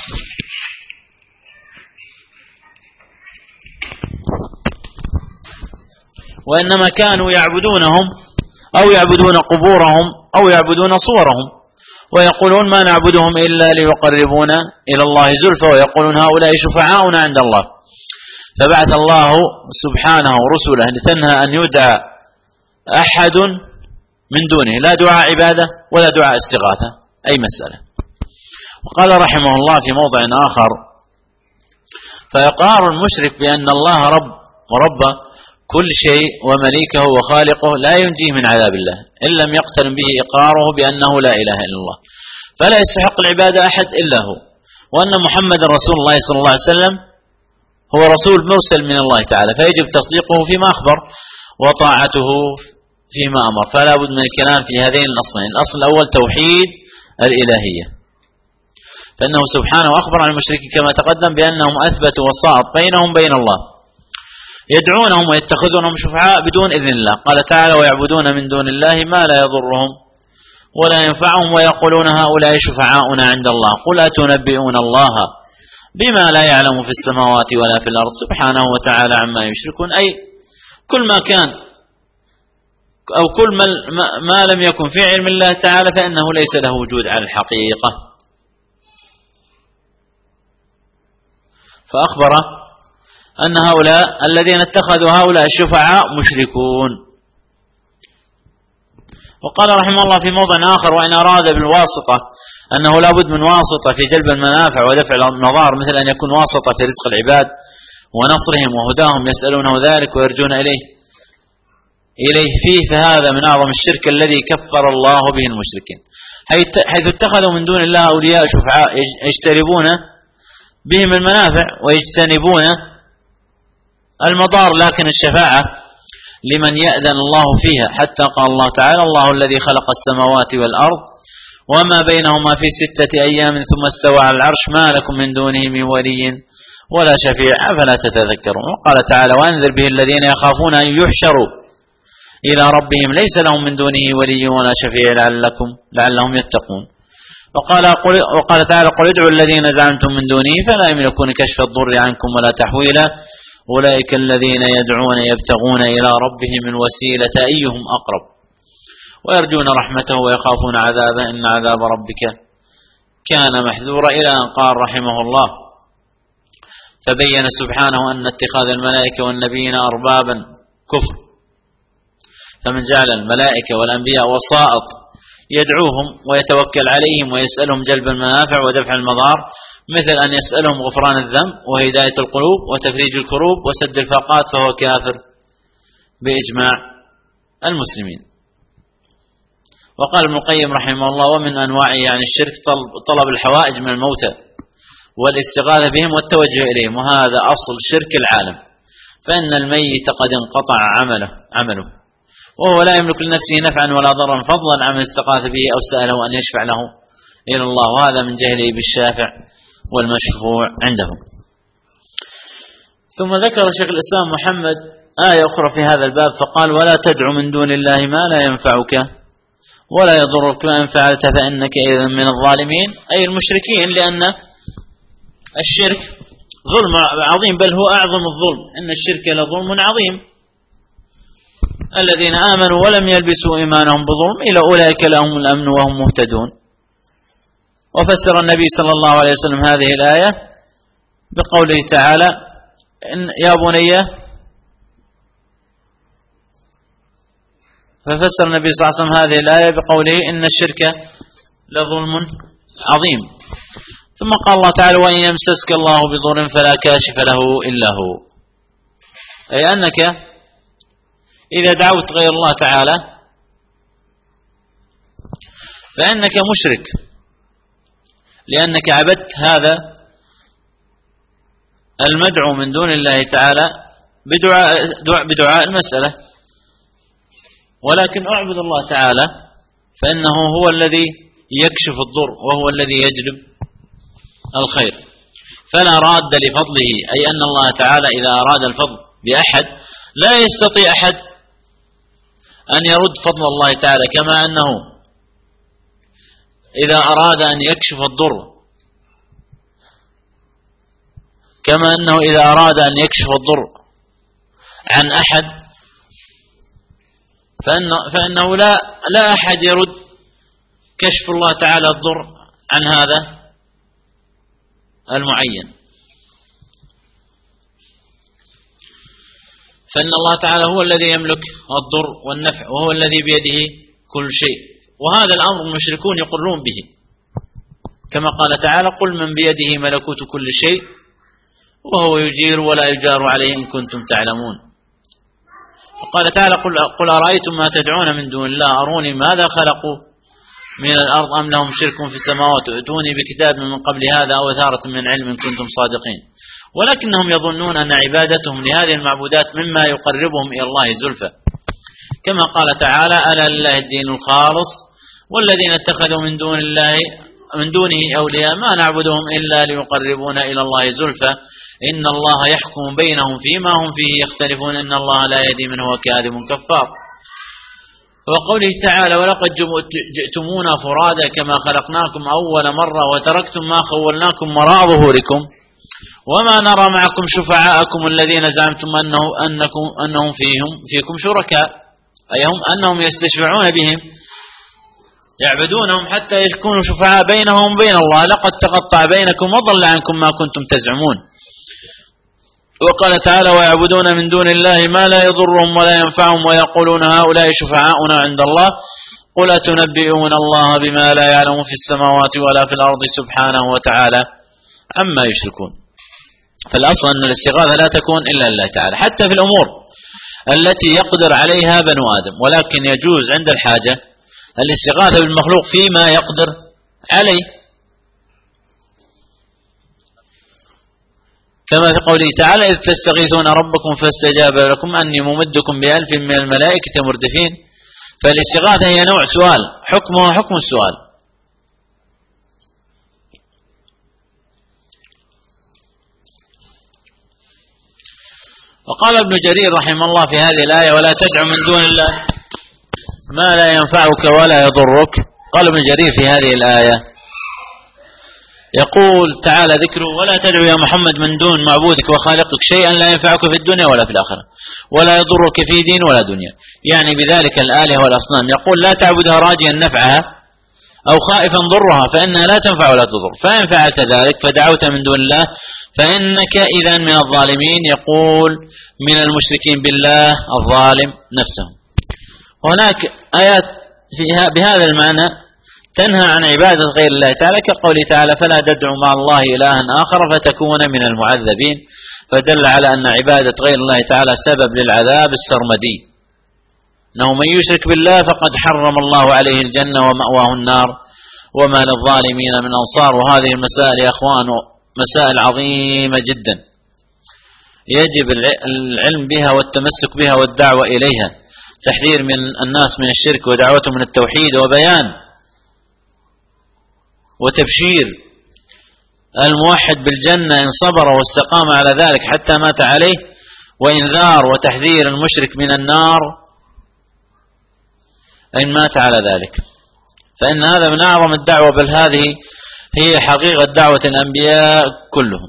[SPEAKER 1] وإنما كانوا يعبدونهم أو يعبدون قبورهم أو يعبدون صورهم، ويقولون ما نعبدهم إلا ليقربونا إلى الله زلفى، ويقولون هؤلاء شفعاؤنا عند الله. فبعث الله سبحانه رسله لتنهى أن يدعى أحد من دونه لا دعاء عبادة ولا دعاء استغاثة أي مسألة. وقال رحمه الله في موضع آخر فإقرار المشرك بأن الله رب كل شيء ومليكه وخالقه لا ينجيه من عذاب الله إن لم يقترن به إقراره بأنه لا إله إلا الله فلا يستحق العبادة أحد إلا هو، وأن محمد رسول الله صلى الله عليه وسلم هو رسول مرسل من الله تعالى، فيجب تصديقه فيما أخبر وطاعته فيما أمر. فلا بد من الكلام في هذين الأصلين. الأصل الأول توحيد الإلهية، فإنه سبحانه أخبر عن المشركين كما تقدم بأنهم أثبتوا وسائط بينهم بين الله يدعونهم ويتخذونهم شفعاء بدون إذن الله. قال تعالى ويعبدون من دون الله ما لا يضرهم ولا ينفعهم ويقولون هؤلاء شفعاؤنا عند الله قل أتنبئون الله بما لا يعلم في السماوات ولا في الأرض سبحانه وتعالى عما يشركون. أي كل ما كان أو كل ما لم يكن في علم الله تعالى فإنه ليس له وجود على الحقيقة. فأخبر أن هؤلاء الذين اتخذوا هؤلاء الشفعاء مشركون. وقال رحمه الله في موضع آخر وإن أراد بالواسطة أنه لا بد من واسطة في جلب المنافع ودفع المضار مثل أن يكون واسطة في رزق العباد ونصرهم وهداهم يسألونه ذلك ويرجون إليه فيه، فهذا من أعظم الشرك الذي كفر الله به المشركين، حيث اتخذوا من دون الله أولياء شفعاء يجتربون بهم المنافع ويجتنبون المضار، لكن الشفاعة لمن يأذن الله فيها، حتى قال الله تعالى: الله الذي خلق السماوات والأرض وما بينهما في 6 أيام ثم استوى على العرش ما لكم من دونه من ولي ولا شفيع أفلا تتذكرون. وقال تعالى: وأنذر به الذين يخافون أن يحشروا إلى ربهم ليس لهم من دونه ولي ولا شفيع لعلهم يتقون. وقال تعالى: قل ادعوا الذين زعمتم من دونه فلا يملكون كشف الضر عنكم ولا تحويلا أولئك الذين يدعون يبتغون إلى ربهم الوسيلة أيهم أقرب ويرجون رحمته ويخافون عذابه إن عذاب ربك كان محذورا، إلى أن قال رحمه الله: فبين سبحانه أن اتخاذ الملائكة والنبيين أربابا كفر، فمن جعل الملائكة والأنبياء وسائط يدعوهم ويتوكل عليهم ويسألهم جلب المنافع ودفع المضار، مثل أن يسألهم غفران الذنب وهداية القلوب وتفريج الكروب وسد الفاقات، فهو كافر بإجماع المسلمين. وقال ابن القيم رحمه الله: ومن أنواعه يعني الشرك طلب الحوائج من الموتى والاستغاثة بهم والتوجه إليهم، وهذا أصل شرك العالم، فإن الميت قد انقطع عمله وهو لا يملك لنفسه نفعا ولا ضرا، فضلا عن من استغاث به أو سأله أن يشفع له إلى الله، وهذا من جهله بالشافع والمشفوع عندهم. ثم ذكر شيخ الإسلام محمد آية أخرى في هذا الباب فقال: ولا تدع من دون الله ما لا ينفعك ولا يضرك وإن فعلت فإنك إذا من الظالمين، أي المشركين، لأن الشرك ظلم عظيم، بل هو أعظم الظلم، إن الشرك لظلم عظيم. الذين آمنوا ولم يلبسوا إيمانهم بظلم إلى أولئك لهم الأمن وهم مهتدون. وفسر النبي صلى الله عليه وسلم هذه الآية بقوله تعالى: يا بني، ففسر النبي صلى الله عليه وسلم هذه الآية بقوله: إن الشرك لظلم عظيم. ثم قال الله تعالى: وإن يمسسك الله بضر فلا كاشف له إلا هو، أي أنك إذا دعوت غير الله تعالى فإنك مشرك، لأنك عبدت هذا المدعو من دون الله تعالى بدعاء المسألة. ولكن أعبد الله تعالى فإنه هو الذي يكشف الضر وهو الذي يجلب الخير، فلا راد لفضله، أي أن الله تعالى إذا أراد الفضل بأحد لا يستطيع أحد أن يرد فضل الله تعالى، كما أنه إذا أراد أن يكشف الضر عن أحد فإنه لا أحد يرد كشف الله تعالى الضر عن هذا المعين، فإن الله تعالى هو الذي يملك الضر والنفع وهو الذي بيده كل شيء، وهذا الأمر المشركون يقرون به، كما قال تعالى: قل من بيده ملكوت كل شيء وهو يجير ولا يجار عليه إن كنتم تعلمون. وقال تعالى: قل أرأيتم ما تدعون من دون الله أروني ماذا خلقوا من الأرض أم لهم شرك في السماوات ائتوني بكتاب من قبل هذا أو أثارة من علم إن كنتم صادقين. ولكنهم يظنون أن عبادتهم لهذه المعبودات مما يقربهم إلى الله زلفى، كما قال تعالى: ألا لله الدين الخالص والذين اتخذوا من دونه أولياء ما نعبدهم إلا ليقربونا إلى الله زلفى إن الله يحكم بينهم فيما هم فيه يختلفون إن الله لا يهدي من هو كاذب كفار. وقوله تعالى: ولقد جئتمونا فرادا كما خلقناكم أول مرة وتركتم ما خولناكم وراء ظهوركم وما نرى معكم شفعاءكم الذين زعمتم أنهم فيكم شركاء، أي هم أنهم يستشفعون بهم يعبدونهم حتى يكونوا شفعاء بينهم وبين الله، لقد تقطع بينكم وضل عنكم ما كنتم تزعمون. وقال تعالى: ويعبدون من دون الله ما لا يضرهم ولا ينفعهم ويقولون هؤلاء شفعاؤنا عند الله قل أتنبئون الله بما لا يعلم في السماوات ولا في الأرض سبحانه وتعالى عما يشركون. فالأصل أن الاستغاثة لا تكون إلا لله تعالى حتى في الأمور التي يقدر عليها بنو آدم، ولكن يجوز عند الحاجة الاستغاثة بالمخلوق فيما يقدر عليه. كما في قوله تعالى إذ تستغيثون ربكم فاستجاب لكم أني ممدكم ب1000 من الملائكة مردفين. فالاستغاثة هي نوع سؤال، حكمها حكم السؤال. وقال ابن جرير رحمه الله في هذه الآية ولا تدع من دون الله ما لا ينفعك ولا يضرك. قال ابن جرير في هذه الآية يقول تعالى ذكره ولا تدعو يا محمد من دون معبودك وخالقك شيئا لا ينفعك في الدنيا ولا في الآخرة ولا يضرك في دين ولا دنيا، يعني بذلك الآلهة والأصنام. يقول لا تعبدها راجيا نفعها أو خائفا ضرها فإنها لا تنفع ولا تضر، فإن فعلت ذلك فدعوت من دون الله فإنك إذن من الظالمين. يقول من المشركين بالله الظالم نفسه. وهناك آيات فيها بهذا المعنى تنهى عن عبادة غير الله تعالى، كقوله تعالى فلا تدعوا مع الله إلها آخر فتكون من المعذبين، فدل على أن عبادة غير الله تعالى سبب للعذاب السرمدي، أنه من يشرك بالله فقد حرم الله عليه الجنة ومأواه النار وما للظالمين من أنصار. وهذه المسائل يا أخوان مسائل عظيمة جدا يجب العلم بها والتمسك بها والدعوة إليها، تحذير من الناس من الشرك ودعوتهم من التوحيد وبيان وتبشير الموحد بالجنة إن صبر واستقام على ذلك حتى مات عليه، وإنذار وتحذير المشرك من النار إن مات على ذلك. فإن هذا من أعظم الدعوة، بل هذه هي حقيقة دعوة الأنبياء كلهم.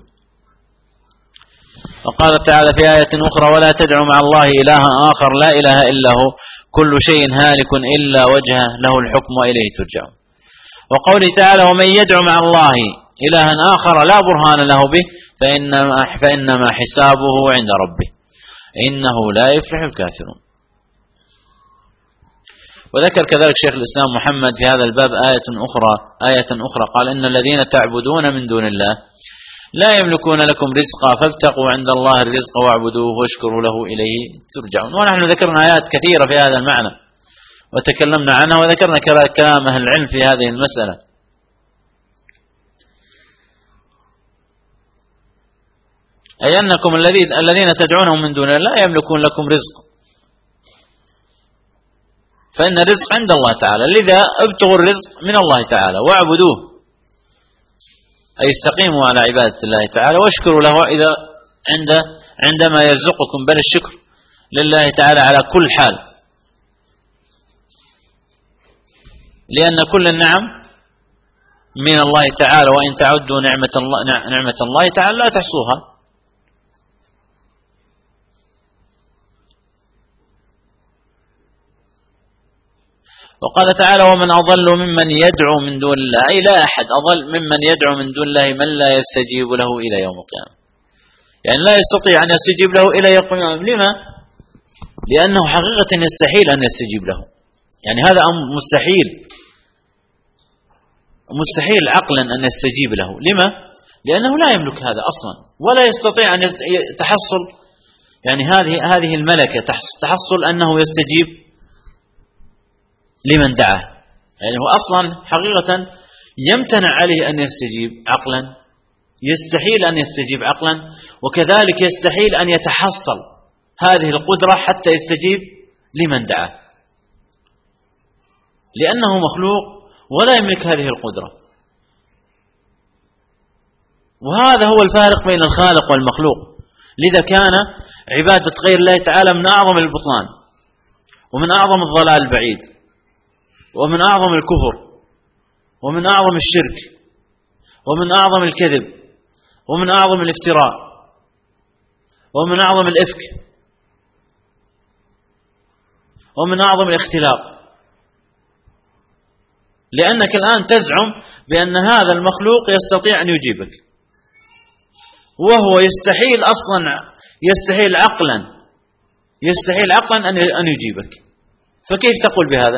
[SPEAKER 1] وقال تعالى في آية أخرى ولا تدعوا مع الله إلها آخر لا إله إلا هو كل شيء هالك إلا وجهه له الحكم وإليه ترجعون. وقوله تعالى ومن يدعو مع الله إلها آخر لا برهان له به فإنما حسابه عند ربه إنه لا يفلح الكافرون. وذكر كذلك شيخ الإسلام محمد في هذا الباب آية أخرى قال إن الذين تعبدون من دون الله لا يملكون لكم رزقا فابتغوا عند الله الرزق واعبدوه واشكروا له إليه ترجعون. ونحن ذكرنا آيات كثيرة في هذا المعنى وتكلمنا عنها، وذكرنا كلام أهل العلم في هذه المسألة. أي أنكم الذين تدعونهم من دون الله لا يملكون لكم رزق، فإن الرزق عند الله تعالى، لذا ابتغوا الرزق من الله تعالى واعبدوه، أي استقيموا على عبادة الله تعالى واشكروا له إذا عندما يرزقكم، بل الشكر لله تعالى على كل حال، لأن كل النعم من الله تعالى وإن تعدوا نعمة الله تعالى لا تحصوها. وقال تعالى ومن أضل ممن يدعو من دون الله، أي لا أحد أضل ممن يدعو من دون الله من لا يستجيب له إلى يوم القيامة، يعني لا يستطيع أن يستجيب له إلى يوم القيامة. لما؟ لأنه حقيقة يستحيل أن يستجيب له، يعني هذا أمر مستحيل عقلا أن يستجيب له. لما؟ لأنه لا يملك هذا أصلا ولا يستطيع أن تحصل، يعني هذه الملكة تحصل أنه يستجيب لمن دعاه، يعني هو أصلا حقيقة يمتنع عليه أن يستجيب عقلا، يستحيل أن يستجيب عقلا، وكذلك يستحيل أن يتحصل هذه القدرة حتى يستجيب لمن دعاه، لأنه مخلوق ولا يملك هذه القدرة. وهذا هو الفارق بين الخالق والمخلوق. لذا كان عبادة غير الله تعالى من أعظم البطلان ومن أعظم الضلال البعيد ومن أعظم الكفر ومن أعظم الشرك ومن أعظم الكذب ومن أعظم الافتراء ومن أعظم الإفك ومن أعظم الاختلاق، لأنك الآن تزعم بأن هذا المخلوق يستطيع أن يجيبك، وهو يستحيل أصلا، يستحيل عقلا أن يجيبك، فكيف تقول بهذا؟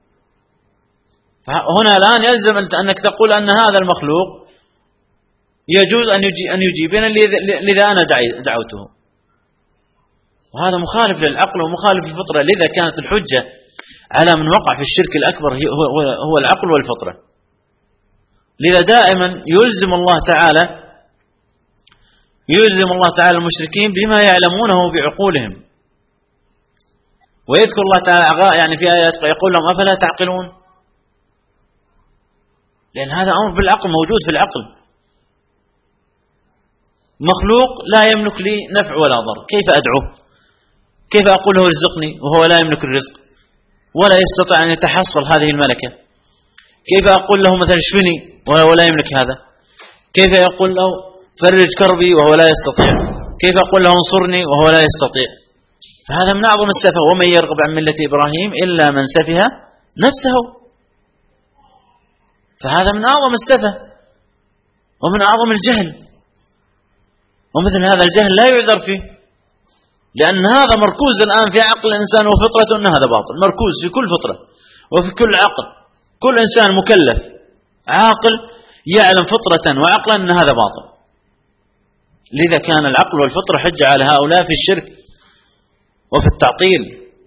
[SPEAKER 1] هنا الآن يلزم أنك تقول أن هذا المخلوق يجوز أن يجيبنا لذا أنا دعوته، وهذا مخالف للعقل ومخالف للفطرة. لذا كانت الحجة على من وقع في الشرك الأكبر هو العقل والفطرة. لذا دائما يلزم الله تعالى يلزم الله تعالى المشركين بما يعلمونه بعقولهم. ويذكر الله تعالى يعني في آيات يقول لهم أفلا تعقلون، لأن هذا أمر بالعقل، موجود في العقل. مخلوق لا يملك لي نفع ولا ضر، كيف أدعوه؟ كيف أقول له ارزقني وهو لا يملك الرزق ولا يستطيع أن يتحصل هذه الملكة؟ كيف أقول له مثلا اشفني وهو لا يملك هذا؟ كيف يقول له فرج كربي وهو لا يستطيع؟ كيف أقول له انصرني وهو لا يستطيع؟ فهذا من أعظم السفه. ومن يرغب عن ملة إبراهيم إلا من سفه نفسه. فهذا من أعظم السفه ومن أعظم الجهل، ومثل هذا الجهل لا يعذر فيه، لأن هذا مركوز الآن في عقل الإنسان وفطرته أن هذا باطل، مركوز في كل فطرة وفي كل عقل. كل إنسان مكلف عاقل يعلم فطرة وعقلا أن هذا باطل. لذا كان العقل والفطرة حجة على هؤلاء في الشرك وفي التعطيل.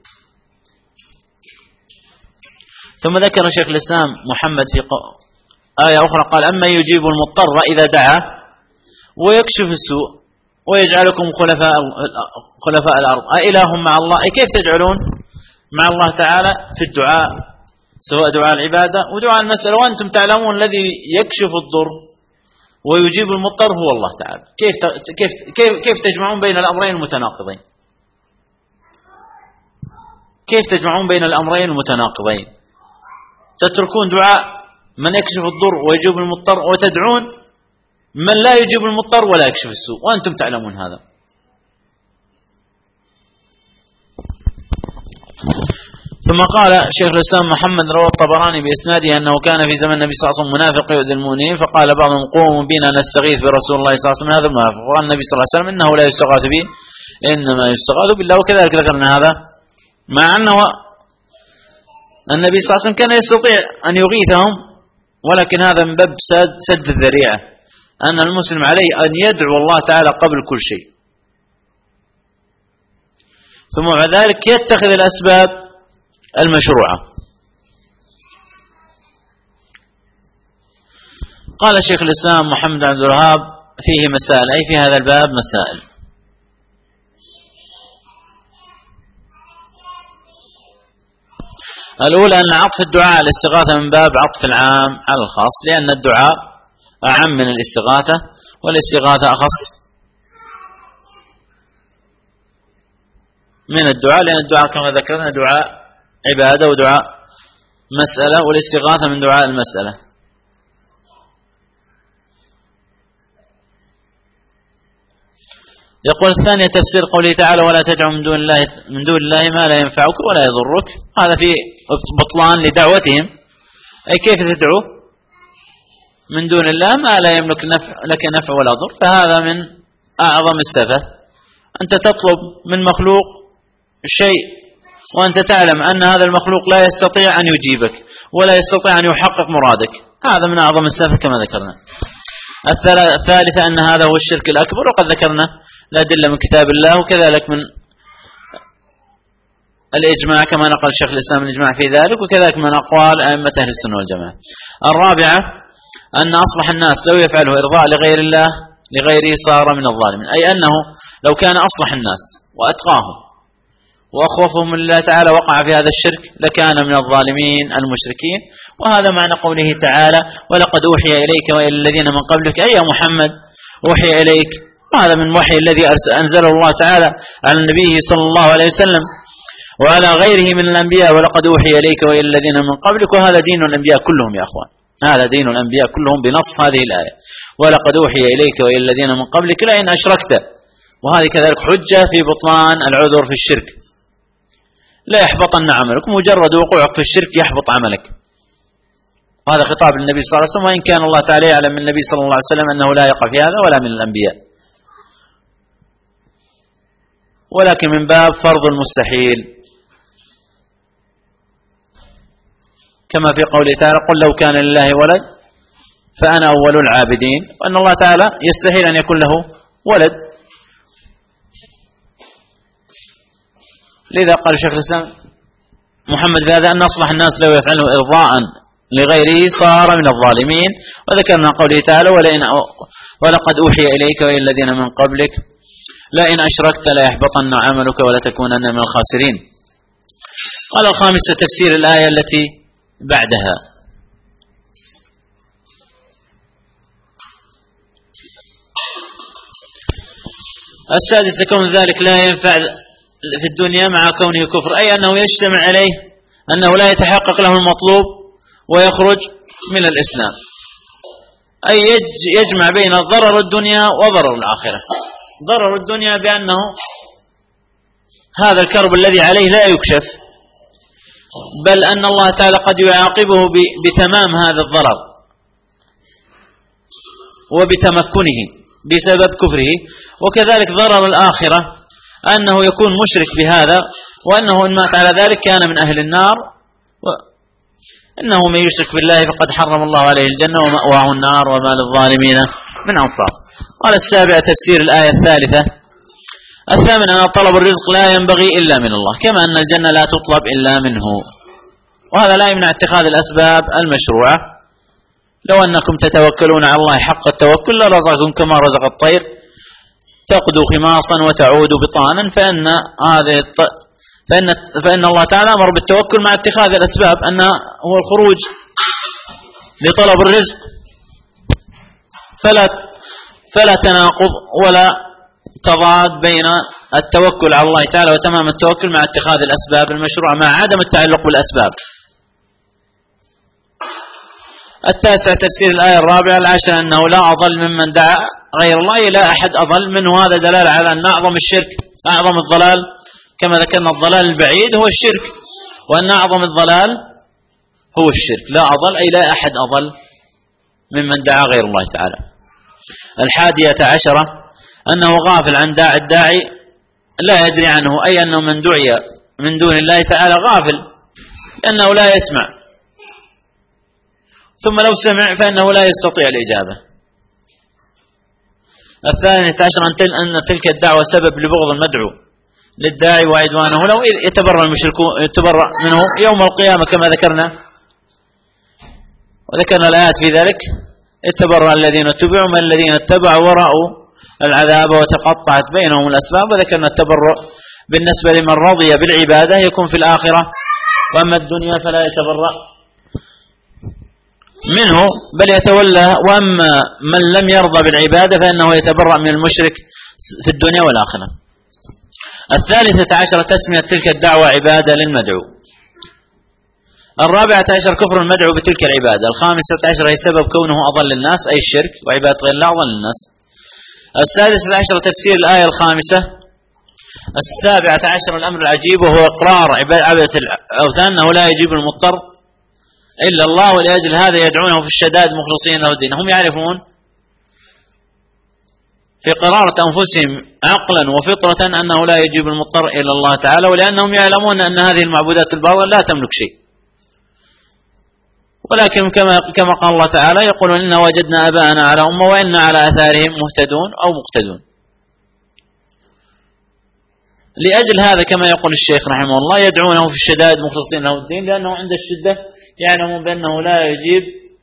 [SPEAKER 1] ثم ذكر شيخ الإسلام محمد في آية أخرى قال: أما يجيب المضطر إذا دعا ويكشف السوء ويجعلكم خلفاء الأرض أإله مع الله. أي كيف تجعلون مع الله تعالى في الدعاء، سواء دعاء العبادة ودعاء المسألة، وأنتم تعلمون الذي يكشف الضر ويجيب المضطر هو الله تعالى. كيف تجمعون بين الأمرين المتناقضين؟ كيف تجمعون بين الأمرين المتناقضين؟ تتركون دعاء من يكشف الضر ويجيب المضطر، وتدعون من لا يجيب المضطر ولا يكشف السوء، وأنتم تعلمون هذا. ثم قال شيخ الإسلام محمد: روى الطبراني بإسناده أنه كان في زمن النبي صلى الله عليه وسلم منافق يؤذي المؤمنين، فقال بعضهم: قوموا بنا نستغيث برسول الله صلى الله عليه وسلم هذا المنافق. وقال النبي صلى الله عليه وسلم: إنه لا يستغاث به إنما يستغاث بالله. وكذلك ذكرنا هذا، مع أنه النبي صلى الله عليه وسلم كان يستطيع أن يغيثهم، ولكن هذا من باب سد الذريعة، أن المسلم عليه أن يدعو الله تعالى قبل كل شيء، ثم بعد ذلك يتخذ الأسباب المشروعة. قال شيخ الإسلام محمد عبد الوهاب: فيه مسائل، أي في هذا الباب مسائل. الأولى أن عطف الدعاء على الاستغاثة من باب عطف العام على الخاص، لأن الدعاء أعم من الاستغاثة، والاستغاثة أخص من الدعاء، لأن الدعاء كما ذكرنا دعاء عبادة ودعاء مسألة، والاستغاثة من دعاء المسألة. يقول الثانية: تفسير قوله تعالى: ولا تدعوا من دون الله ما لا ينفعك ولا يضرك. هذا في بطلان لدعوتهم، أي كيف تدعو من دون الله ما لا يملك لك نفع ولا ضر. فهذا من أعظم السفه، أنت تطلب من مخلوق شيء وأنت تعلم أن هذا المخلوق لا يستطيع أن يجيبك ولا يستطيع أن يحقق مرادك. هذا من أعظم السفه كما ذكرنا. الثالثة أن هذا هو الشرك الأكبر، وقد ذكرنا الأدلة من كتاب الله، وكذلك من الإجماع كما نقل شيخ الإسلام الإجماع في ذلك، وكذلك من أقوال أئمة أهل السنة والجماعة. الرابعة أن أصلح الناس لو يفعله إرضاء لغير الله لغيره صار من الظالمين، أي أنه لو كان أصلح الناس وأتقاهم وأخوفهم لله تعالى وقع في هذا الشرك لكان من الظالمين المشركين. وهذا معنى قوله تعالى: ولقد أوحي إليك وإلى الذين من قبلك، أي يا محمد أوحي إليك. وهذا من وحي الذي أنزله الله تعالى على النبي صلى الله عليه وسلم وعلى غيره من الأنبياء: ولقد أوحي إليك وإلى الذين من قبلك. وهذا دين الأنبياء كلهم يا أخوان، هذا دين الأنبياء كلهم بنص هذه الآية: ولقد أوحي إليك وإلى الذين من قبلك لئن أشركت. وهذه كذلك حجة في بطلان العذر في الشرك، لا يحبطن عملك، مجرد وقوعك في الشرك يحبط عملك. وهذا خطاب للنبي صلى الله عليه وسلم، وإن كان الله تعالى يعلم من النبي صلى الله عليه وسلم أنه لا يقع في هذا ولا من الأنبياء، ولكن من باب فرض المستحيل، كما في قوله تعالى: قل لو كان لله ولد فأنا أول العابدين. وأن الله تعالى يستحيل أن يكون له ولد. لذا قال شيخ الإسلام محمد بهذا: أن أصلح الناس لو يفعله إرضاء لغيره صار من الظالمين. وذكرنا قوله تعالى: ولقد أوحي إليك وإلى الذين من قبلك لئن أشركت ليحبطن عملك ولتكونن من الخاسرين. قال الخامسة تفسير الآية التي بعدها. السادسة كون ذلك لا ينفع في الدنيا مع كونه كفر، أي أنه يجتمع عليه أنه لا يتحقق له المطلوب ويخرج من الإسلام، أي يجمع بين ضرر الدنيا وضرر الآخرة. ضرر الدنيا بأنه هذا الكرب الذي عليه لا يكشف، بل أن الله تعالى قد يعاقبه بتمام هذا الضرر وبتمكنه بسبب كفره. وكذلك ضرر الآخرة أنه يكون مشرك بهذا، وأنه إن مات على ذلك كان من أهل النار، إنه من يشرك بالله فقد حرم الله عليه الجنة ومأواه النار وما للظالمين من أنصار. قال السابعة تفسير الآية الثالثة. الثامن أن طلب الرزق لا ينبغي إلا من الله، كما أن الجنة لا تطلب إلا منه، وهذا لا يمنع اتخاذ الأسباب المشروعة. لو أنكم تتوكلون على الله حق التوكل لرزقكم كما رزق الطير تقدو خماصا وتعود بطانا. فإن الله تعالى أمر بالتوكل مع اتخاذ الأسباب، أن هو الخروج لطلب الرزق، فلا تناقض ولا تضاد بين التوكل على الله تعالى وتمام التوكل مع اتخاذ الأسباب المشروعة مع عدم التعلق بالأسباب. التاسع تفسير الآية الرابعة. العاشر أنه لا أضل ممن دعا غير الله، لا أحد أضل منه. هذا دلالة على أن أعظم الشرك أعظم الضلال، كما ذكرنا الضلال البعيد هو الشرك، وأن أعظم الضلال هو الشرك. لا أضل أي لا أحد أضل ممن دعا غير الله تعالى. الحادية عشرة أنه غافل عن الداعي لا يدري عنه، أي أنه من دعي من دون الله تعالى غافل لأنه لا يسمع، ثم لو سمع فإنه لا يستطيع الإجابة. الثانية عشر أن تلك الدعوة سبب لبغض المدعو للداعي وعدوانه، لو يتبرأ المشركون يتبرأ منه يوم القيامة كما ذكرنا، وذكرنا الآيات في ذلك: اتبرأ الذين اتبعوا من الذين اتبعوا ورأوا العذاب وتقطعت بينهم الأسباب. وذكرنا التبرؤ بالنسبة لمن رضي بالعبادة يكون في الآخرة، وأما الدنيا فلا يتبرأ منه بل يتولى. وأما من لم يرضى بالعبادة فإنه يتبرأ من المشرك في الدنيا والآخرة. الثالثة عشر تسمية تلك الدعوة عبادة للمدعو. الرابعة عشر كفر المدعو بتلك العبادة. الخامسة عشر هي سبب كونه أضل الناس، أي الشرك وعبادة غير الله أضل الناس. السادسة عشر تفسير الآية الخامسة. السابعة عشر الأمر العجيب وهو إقرار عبادة الأوثان أنه لا يجيب المضطر إلا الله، ولأجل هذا يدعونه في الشدائد مخلصين له الدين. هم يعرفون في قرارة أنفسهم عقلا وفطرة أنه لا يجيب المضطر إلا الله تعالى، ولأنهم يعلمون أن هذه المعبودات الباطلة لا تملك شيء. ولكن كما قال الله تعالى: يقولون إنا وجدنا آباءنا على أمة وإنا على آثارهم مهتدون أو مقتدون. لأجل هذا كما يقول الشيخ رحمه الله يدعونه في الشدائد مخلصين له الدين، لأنه عند الشدة يعلمون بأنه لا يجيب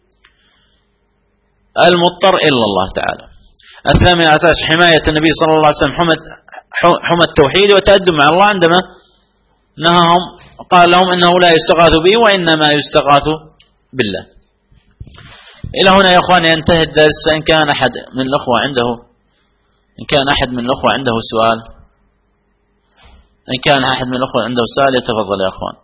[SPEAKER 1] المضطر إلا الله تعالى. الثامنة عشر حماية النبي صلى الله عليه وسلم حمى التوحيد وتأدب مع الله، عندما نهاهم قال لهم إنه لا يستغاث به وإنما يستغاث بالله. إلى هنا يا أخواني ينتهي الدرس. إن كان أحد من الأخوة عنده سؤال، يتفضل يا أخوان.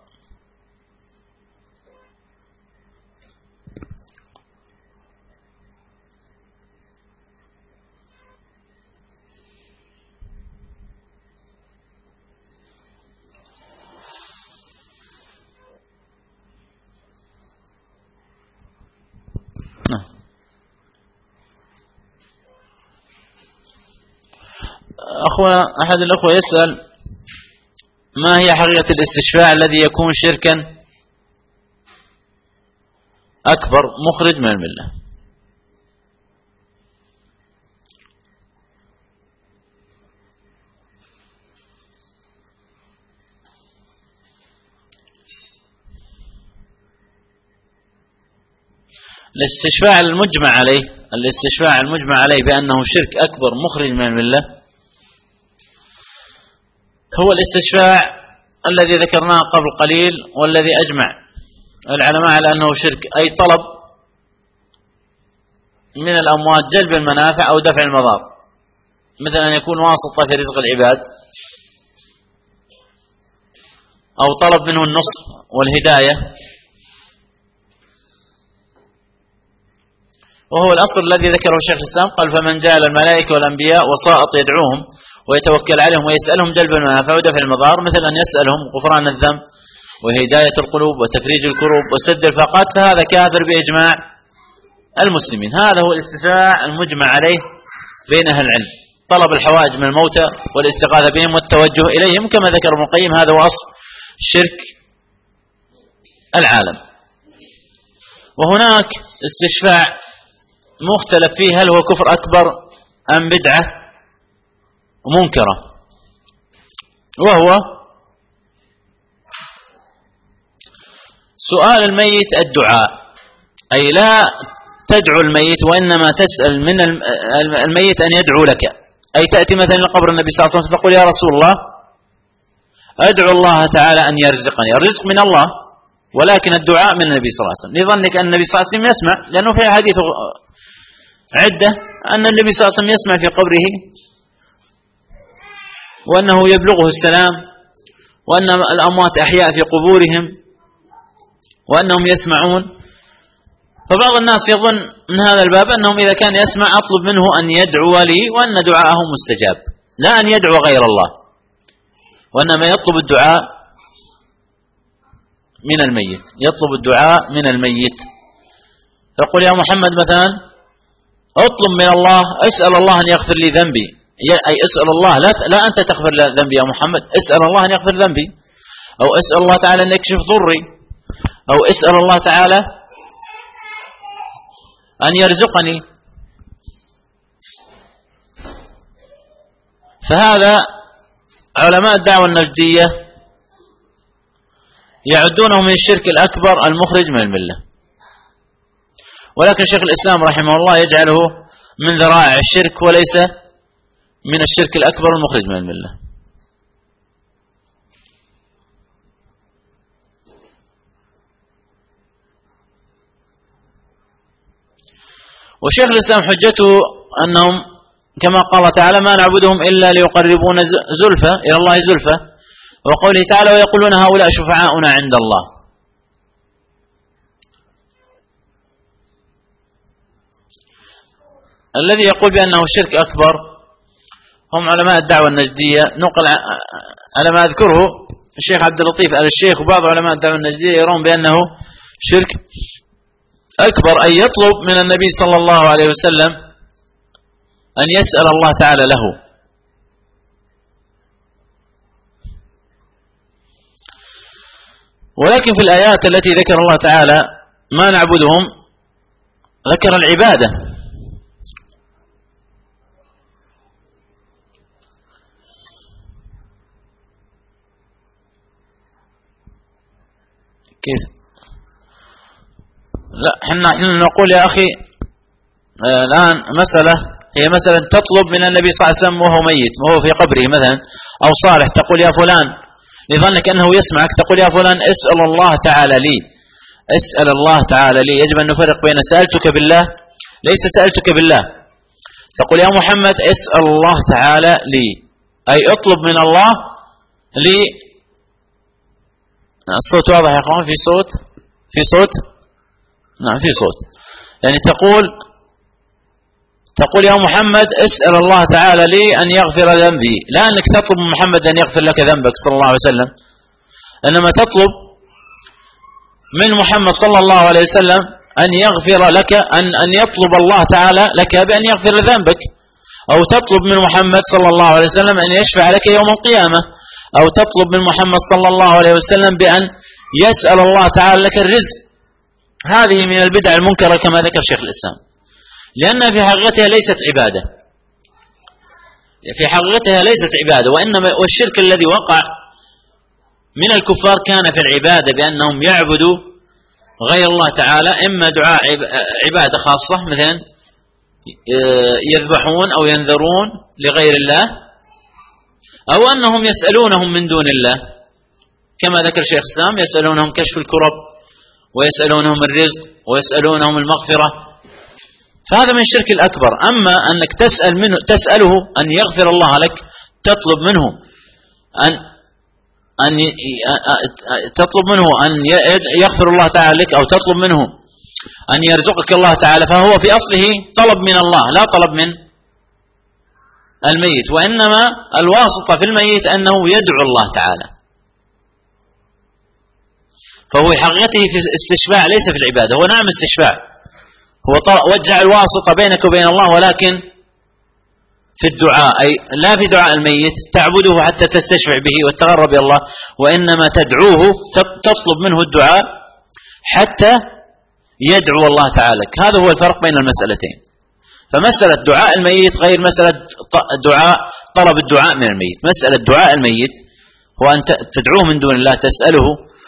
[SPEAKER 1] أحد الأخوة يسأل: ما هي حقيقة الاستشفاء الذي يكون شركا أكبر مخرج من الملة؟ الاستشفاع المجمع عليه بأنه شرك أكبر مخرج من الملة هو الاستشفاع الذي ذكرناه قبل قليل، والذي أجمع العلماء على أنه شرك، أي طلب من الأموات جلب المنافع أو دفع المضار، مثل أن يكون واسطة في رزق العباد، أو طلب منه النصر والهداية، وهو الأصل الذي ذكره الشيخ الإسلام. قال: فمن جعل الملائكة والأنبياء وسائط يدعوهم ويتوكل عليهم ويسألهم جلب المنافع ودفع المضار، مثل أن يسألهم غفران الذنب وهداية القلوب وتفريج الكروب وسد الفاقات، فهذا كافر بإجماع المسلمين. هذا هو الاستشفاع المجمع عليه بين أهل العلم، طلب الحوائج من الموتى والاستغاثة بهم والتوجه إليهم، كما ذكر ابن القيم هذا هو أصل شرك العالم. وهناك استشفاع مختلف فيه، هل هو كفر أكبر أم بدعة منكرة، وهو سؤال الميت الدعاء، أي لا تدعو الميت وإنما تسأل من الميت أن يدعو لك، أي تأتي مثلا لقبر النبي صلى الله عليه وسلم فتقول: يا رسول الله أدعو الله تعالى أن يرزقني. الرزق من الله، ولكن الدعاء من النبي صلى الله عليه وسلم، لظنك أن النبي صلى الله عليه وسلم يسمع، لأنه في حديث عدة أن النبي صلى الله عليه وسلم يسمع في قبره، وأنه يبلغه السلام، وأن الأموات أحياء في قبورهم، وأنهم يسمعون. فبعض الناس يظن من هذا الباب أنهم إذا كان يسمع أطلب منه أن يدعو لي، وأن دعاءه مستجاب، لا أن يدعو غير الله، وإنما يطلب الدعاء من الميت، يطلب الدعاء من الميت. فقل يا محمد مثلا: اطلب من الله، اسأل الله أن يغفر لي ذنبي، أي اسأل الله، لا أنت تغفر ذنبي يا محمد، اسأل الله أن يغفر ذنبي، أو اسأل الله تعالى أن يكشف ضري، أو اسأل الله تعالى أن يرزقني. فهذا علماء الدعوة النجدية يعدونه من الشرك الأكبر المخرج من الملة، ولكن شيخ الإسلام رحمه الله يجعله من ذرائع الشرك وليس من الشرك الأكبر المخرج من الملة. وشيخ الإسلام حجته أنهم كما قال تعالى: ما نعبدهم إلا ليقربونا زلفى إلى الله زلفى، وقوله تعالى: ويقولون هؤلاء شفعاؤنا عند الله. الذي يقول بأنه شرك أكبر هم علماء الدعوة النجدية، نقل على ما أذكره الشيخ عبد اللطيف آل الشيخ وبعض علماء الدعوة النجدية يرون بأنه شرك أكبر، أن يطلب من النبي صلى الله عليه وسلم أن يسأل الله تعالى له. ولكن في الآيات التي ذكر الله تعالى ما نعبدهم ذكر العبادة، كيف؟ لا، احنا نقول يا أخي الآن هي مسألة تطلب من النبي صلى الله عليه وسلم وهو ميت وهو في قبره مثلا أو صالح، تقول يا فلان لظنك أنه يسمعك، تقول يا فلان اسأل الله تعالى لي، اسأل الله تعالى لي. يجب أن نفرق بين سألتك بالله ليس سألتك بالله. تقول يا محمد اسأل الله تعالى لي، أي اطلب من الله لي. الصوت واضح يا أخوان؟ في صوت نعم في صوت. يعني تقول يا محمد اسأل الله تعالى لي أن يغفر ذنبي، لا أنك تطلب من محمد أن يغفر لك ذنبك صلى الله عليه وسلم، إنما تطلب من محمد صلى الله عليه وسلم أن يغفر لك، أن يطلب الله تعالى لك بأن يغفر ذنبك، أو تطلب من محمد صلى الله عليه وسلم أن يشفع لك يوم القيامة، أو تطلب من محمد صلى الله عليه وسلم بأن يسأل الله تعالى لك الرزق. هذه من البدع المنكرة كما ذكر شيخ الإسلام، لأنها في حقيقتها ليست عبادة، وإنما والشرك الذي وقع من الكفار كان في العبادة، بأنهم يعبدوا غير الله تعالى، إما دعاء عبادة خاصة مثلا يذبحون أو ينذرون لغير الله، أو أنهم يسألونهم من دون الله كما ذكر شيخ الإسلام، يسألونهم كشف الكرب ويسألونهم الرزق ويسألونهم المغفرة، فهذا من الشرك الأكبر. أما أنك تسأله أن يغفر الله لك، تطلب منه أن يغفر الله تعالى لك، أو تطلب منه أن يرزقك الله تعالى، فهو في أصله طلب من الله لا طلب من الميت، وإنما الواسطة في الميت أنه يدعو الله تعالى، فهو حقيقته في استشفاع ليس في العبادة. هو نعم استشفاع، هو وجع الواسطة بينك وبين الله، ولكن في الدعاء، أي لا في دعاء الميت تعبده حتى تستشفع به وتتقرب إلى الله، وإنما تدعوه، تطلب منه الدعاء حتى يدعو الله تعالى. هذا هو الفرق بين المسألتين. فمسألة دعاء الميت غير مسألة طلب الدعاء من الميت. مسألة دعاء الميت هو أن تدعوه من دون الله، تسأله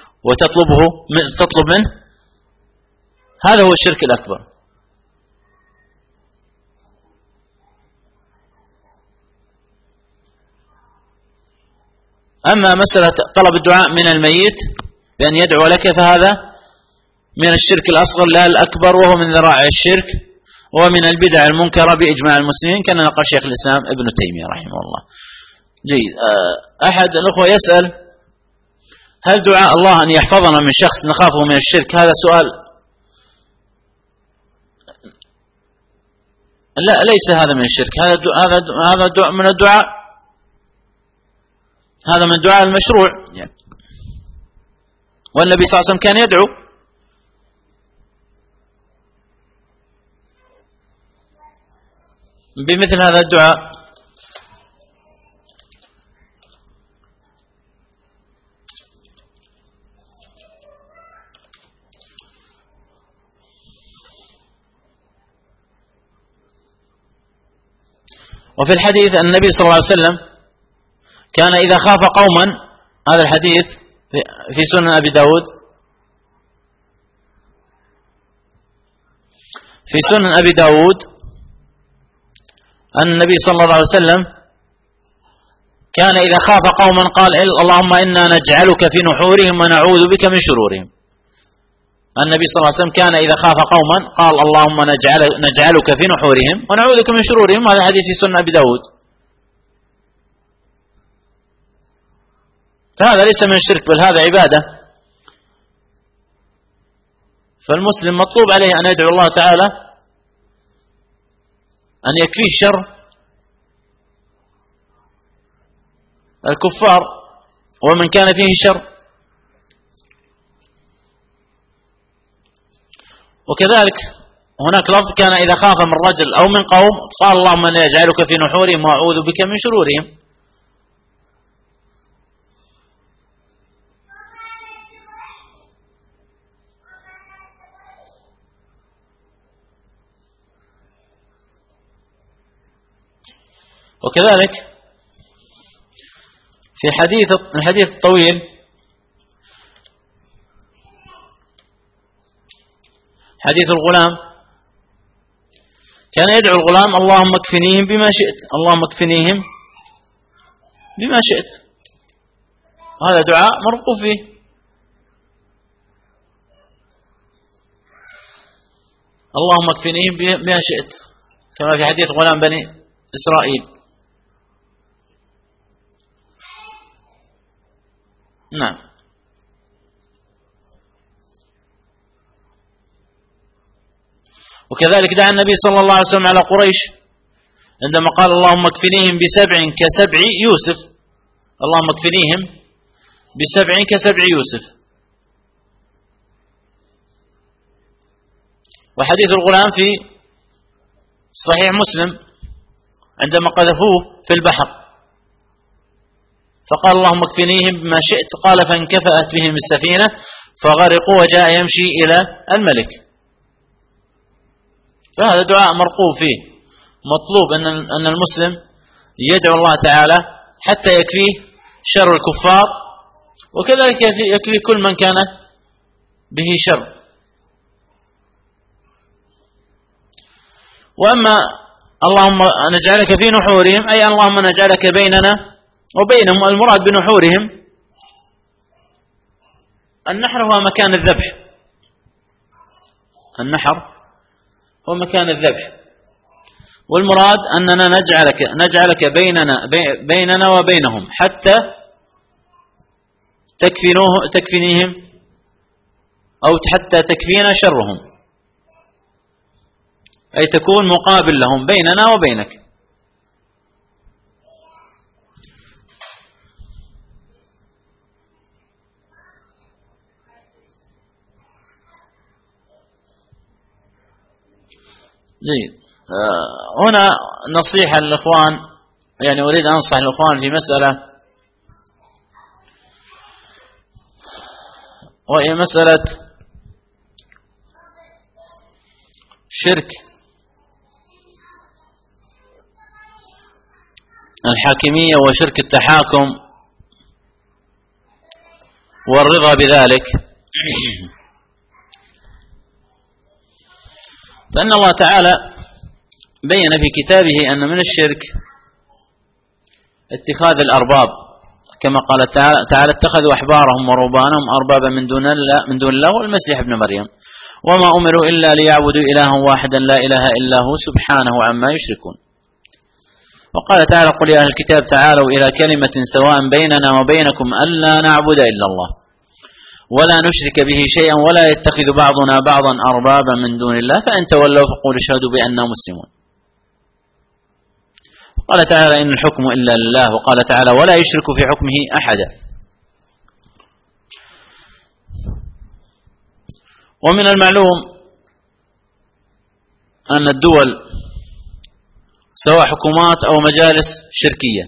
[SPEAKER 1] تطلب منه، هذا هو الشرك الأكبر. أما مسألة طلب الدعاء من الميت بأن يدعو لك، فهذا من الشرك الأصغر لا الأكبر، وهو من ذرائع الشرك ومن البدع المنكرة بإجماع المسلمين، كما نقل شيخ الإسلام ابن تيمية رحمه الله. جيد. أحد الأخوة يسأل: هل دعاء الله أن يحفظنا من شخص نخافه من الشرك؟ هذا سؤال، لا ليس هذا من الشرك، هذا دعاء من الدعاء، هذا من الدعاء المشروع، والنبي صلى الله عليه وسلم كان يدعو. بمثل هذا الدعاء. وفي الحديث النبي صلى الله عليه وسلم كان إذا خاف قوما، هذا الحديث في سنن أبي داود، في سنن أبي داود أن النبي صلى الله عليه وسلم كان إذا خاف قوما قال: اللهم إنا نجعلك في نحورهم ونعوذ بك من شرورهم. النبي صلى الله عليه وسلم كان إذا خاف قوما قال: اللهم نجعلك في نحورهم ونعوذ بك من شرورهم. هذا حديث في سنن أبي داود. فهذا ليس من الشرك، بل هذا عبادة. فالمسلم مطلوب عليه أن يدعو الله تعالى أن يكفيه شر الكفار ومن كان فيه شر. وكذلك هناك لفظ: كان إذا خاف من رجل أو من قوم قال: اللهم إنا نجعلك في نحورهم وأعوذ بك من شرورهم. وكذلك في الحديث الطويل، حديث الغلام، كان يدعو الغلام: اللهم اكفنيهم بما شئت، اللهم اكفنيهم بما شئت. هذا دعاء مرغوب فيه. اللهم اكفنيهم بما شئت، كما في حديث غلام بني إسرائيل. نعم. وكذلك دعا النبي صلى الله عليه وسلم على قريش عندما قال: اللهم اكفنيهم بسبع كسبع يوسف، اللهم اكفنيهم بسبع كسبع يوسف. وحديث الغلام في صحيح مسلم عندما قذفوه في البحر فقال: اللهم اكفنيهم بما شئت، قال: فانكفأت بهم السفينة فغرقوا وجاء يمشي إلى الملك. فهذا دعاء مرغوب فيه، مطلوب أن المسلم يدعو الله تعالى حتى يكفيه شر الكفار، وكذلك يكفيه كل من كان به شر. وأما اللهم نجعلك في نحورهم أي اللهم نجعلك بيننا وبينهم. المراد بنحورهم النحر هو مكان الذبح، النحر هو مكان الذبح، والمراد أننا نجعلك بيننا وبينهم حتى تكفينيهم أو حتى تكفينا شرهم، أي تكون مقابل لهم بيننا وبينك. جيد. هنا نصيحة للإخوان، يعني أريد أن أنصح الإخوان في مسألة، وهي مسألة شرك الحاكمية وشرك التحاكم والرضا بذلك. فإن الله تعالى بين في كتابه أن من الشرك اتخاذ الأرباب، كما قال تعالى اتخذوا أحبارهم ورهبانهم أربابا من دون الله والمسيح ابن مريم وما أمروا إلا ليعبدوا إلها واحدا لا إله إلا هو سبحانه عما يشركون. وقال تعالى قل يا أهل الكتاب تعالوا إلى كلمة سواء بيننا وبينكم ألا نعبد إلا الله ولا نشرك به شيئا ولا يتخذ بعضنا بعضا أربابا من دون الله فإن تولوا فقولوا اشهدوا بأننا مسلمون. قال تعالى إن الحكم إلا لله، وقال تعالى ولا يشرك في حكمه أحدا. ومن المعلوم أن الدول سواء حكومات أو مجالس شركية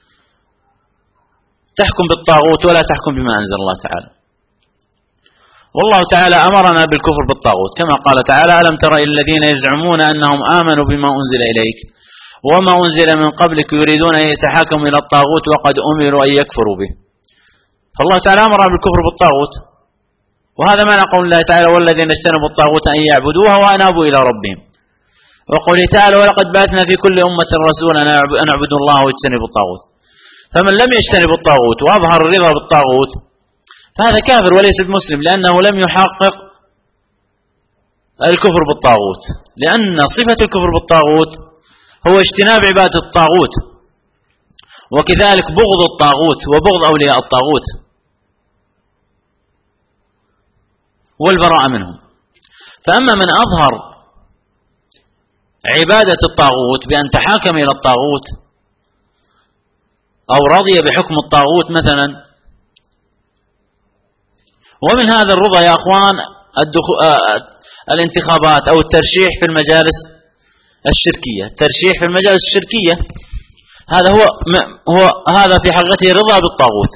[SPEAKER 1] تحكم بالطاغوت ولا تحكم بما أنزل الله تعالى. والله تعالى أمرنا بالكفر بالطاغوت كما قال تعالى ألم تر الذين يزعمون أنهم آمنوا بما أنزل إليك وما أنزل من قبلك يريدون أن يتحاكموا إلى الطاغوت وقد أمروا أن يكفروا به. فالله تعالى أمر بالكفر بالطاغوت، وهذا معنى قول الله تعالى والذين اجتنبوا الطاغوت أن يعبدوها وأنابوا إلى ربهم. وقوله تعالى ولقد بعثنا في كل أمة رسولا أن اعبدوا الله واجتنبوا الطاغوت. فمن لم يجتنب الطاغوت وأظهر الرضا بالطاغوت فهذا كافر وليس بمسلم، لأنه لم يحقق الكفر بالطاغوت، لأن صفة الكفر بالطاغوت هو اجتناب عبادة الطاغوت، وكذلك بغض الطاغوت وبغض أولياء الطاغوت والبراءة منهم. فأما من أظهر عبادة الطاغوت بأن تحاكم إلى الطاغوت أو رضي بحكم الطاغوت مثلا، ومن هذا الرضا يا أخوان الانتخابات أو الترشيح في المجالس الشركية. الترشيح في المجالس الشركية هذا هذا في حقيقته رضا بالطاغوت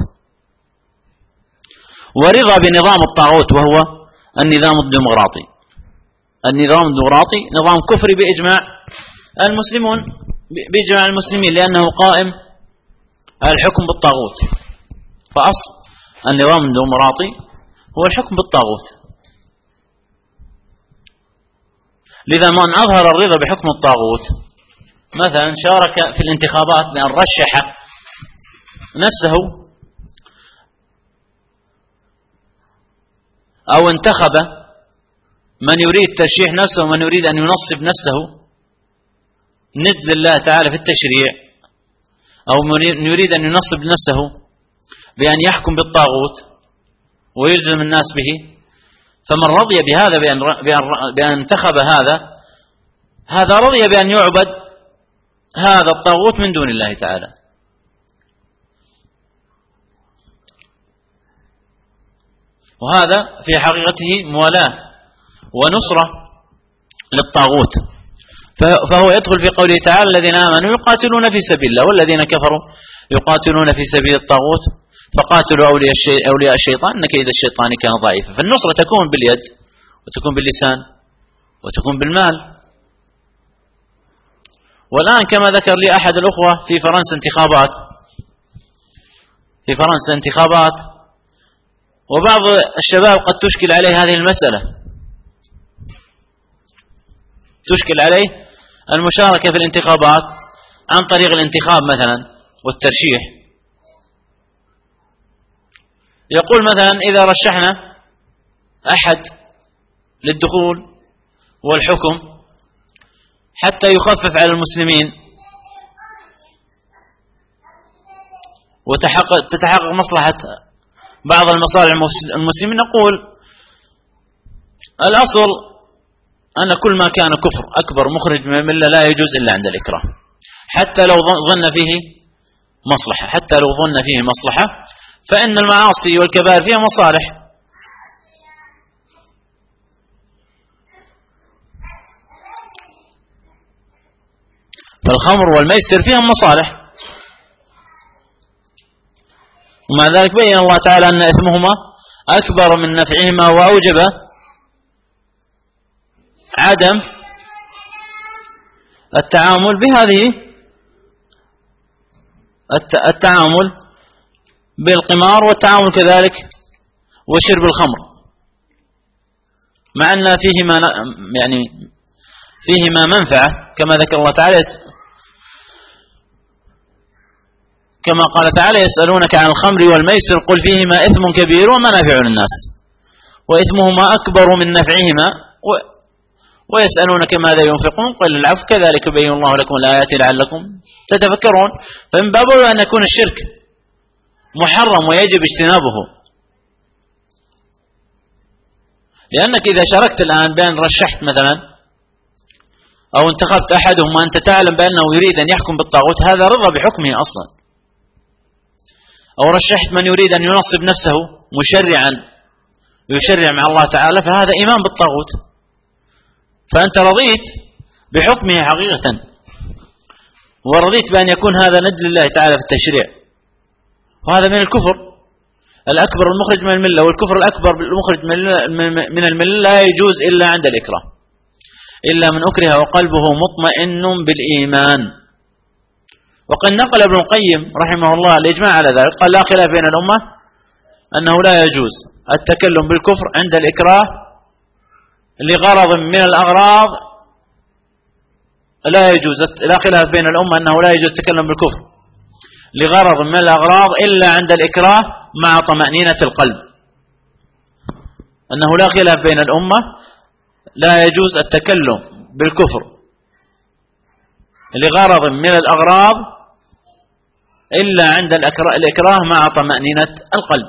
[SPEAKER 1] ورضا بنظام الطاغوت، وهو النظام الديمقراطي. النظام الديمقراطي نظام كفري بإجماع المسلمين، لأنه قائم على الحكم بالطاغوت. فأصل النظام الديمقراطي هو الحكم بالطاغوت. لذا من أظهر الرضا بحكم الطاغوت مثلا شارك في الانتخابات بأن رشح نفسه أو انتخب من يريد ترشيح نفسه ومن يريد أن ينصب نفسه ند لله تعالى في التشريع، أو من يريد أن ينصب نفسه بأن يحكم بالطاغوت ويلزم الناس به، فمن رضي بهذا بأن انتخب هذا رضي بأن يعبد هذا الطاغوت من دون الله تعالى. وهذا في حقيقته موالاة ونصرة للطاغوت. فهو يدخل في قوله تعالى الذين آمنوا يقاتلون في سبيل الله والذين كفروا يقاتلون في سبيل الطاغوت فقاتلوا أولياء الشيطان إن كيد الشيطان كان ضعيفا. فالنصرة تكون باليد وتكون باللسان وتكون بالمال. والآن كما ذكر لي أحد الأخوة في فرنسا انتخابات وبعض الشباب قد تشكل عليه هذه المسألة، تشكل عليه المشاركة في الانتخابات عن طريق الانتخاب مثلا والترشيح. يقول مثلا إذا رشحنا أحد للدخول والحكم حتى يخفف على المسلمين وتتحقق مصلحة بعض المصالح المسلمين، نقول الأصل أن كل ما كان كفر أكبر مخرج من الملة لا يجوز إلا عند الإكراه، حتى لو ظن فيه مصلحة، حتى لو ظن فيه مصلحة، فإن المعاصي والكبائر فيها مصالح. فالخمر والميسر فيها مصالح، ومع ذلك بين الله تعالى أن إثمهما أكبر من نفعهما، وأوجب عدم التعامل بهذه التعامل بالقمار، والتعامل كذلك وشرب الخمر، مع أن فيهما منفعة كما ذكر الله تعالى، كما قال تعالى يسألونك عن الخمر والميسر قل فيهما إثم كبير ومنافع للناس وإثمهما أكبر من نفعهما ويسألونك ماذا ينفقون قل العفو كذلك يبين الله لكم الآيات لعلكم تتفكرون. فمن باب أن يكون الشرك محرم ويجب اجتنابه، لأنك إذا شاركت الآن بأن رشحت مثلا أو انتخبت أحدهم وأنت تعلم بأنه يريد أن يحكم بالطاغوت، هذا رضا بحكمه أصلا. أو رشحت من يريد أن ينصب نفسه مشرعا يشرع مع الله تعالى، فهذا إيمان بالطاغوت، فأنت رضيت بحكمه حقيقة، ورضيت بأن يكون هذا ند لله تعالى في التشريع، وهذا من الكفر الأكبر المخرج من الملة. والكفر الأكبر المخرج من الملة لا يجوز إلا عند الإكراه، إلا من أكره وقلبه مطمئن بالإيمان. وقد نقل ابن القيم رحمه الله الإجماع على ذلك، قال لا خلاف بين الأمة أنه لا يجوز التكلم بالكفر عند الإكراه لغرض من الأغراض، لا يجوز، لا خلاف بين الأمة أنه لا يجوز التكلم بالكفر لغرض من الأغراض إلا عند الإكراه مع طمأنينة القلب، أنه لا خلاف بين الأمة لا يجوز التكلم بالكفر لغرض من الأغراض إلا عند الإكراه مع طمأنينة القلب.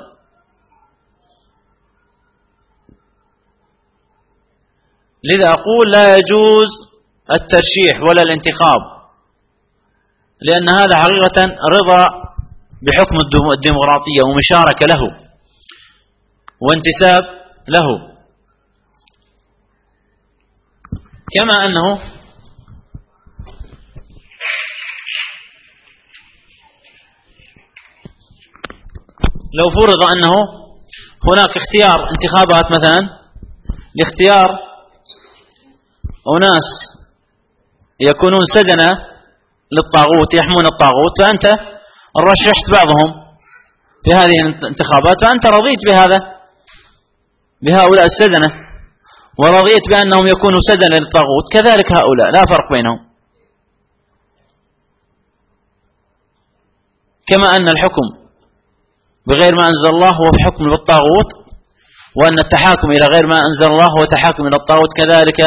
[SPEAKER 1] لذا أقول لا يجوز الترشيح ولا الانتخاب، لأن هذا حقيقة رضا بحكم الديمقراطية ومشاركة له وانتساب له، كما أنه لو فرض أنه هناك اختيار انتخابات مثلا لاختيار أناس يكونون سدنة للطاغوت يحمون الطاغوت، فأنت رشحت بعضهم في هذه الانتخابات، فأنت رضيت بهؤلاء السدنة ورضيت بأنهم يكونوا سدنة للطاغوت، كذلك هؤلاء لا فرق بينهم. كما أن الحكم بغير ما أنزل الله هو في حكم بالطاغوت، وأن التحاكم إلى غير ما أنزل الله هو تحاكم إلى الطاغوت، كذلك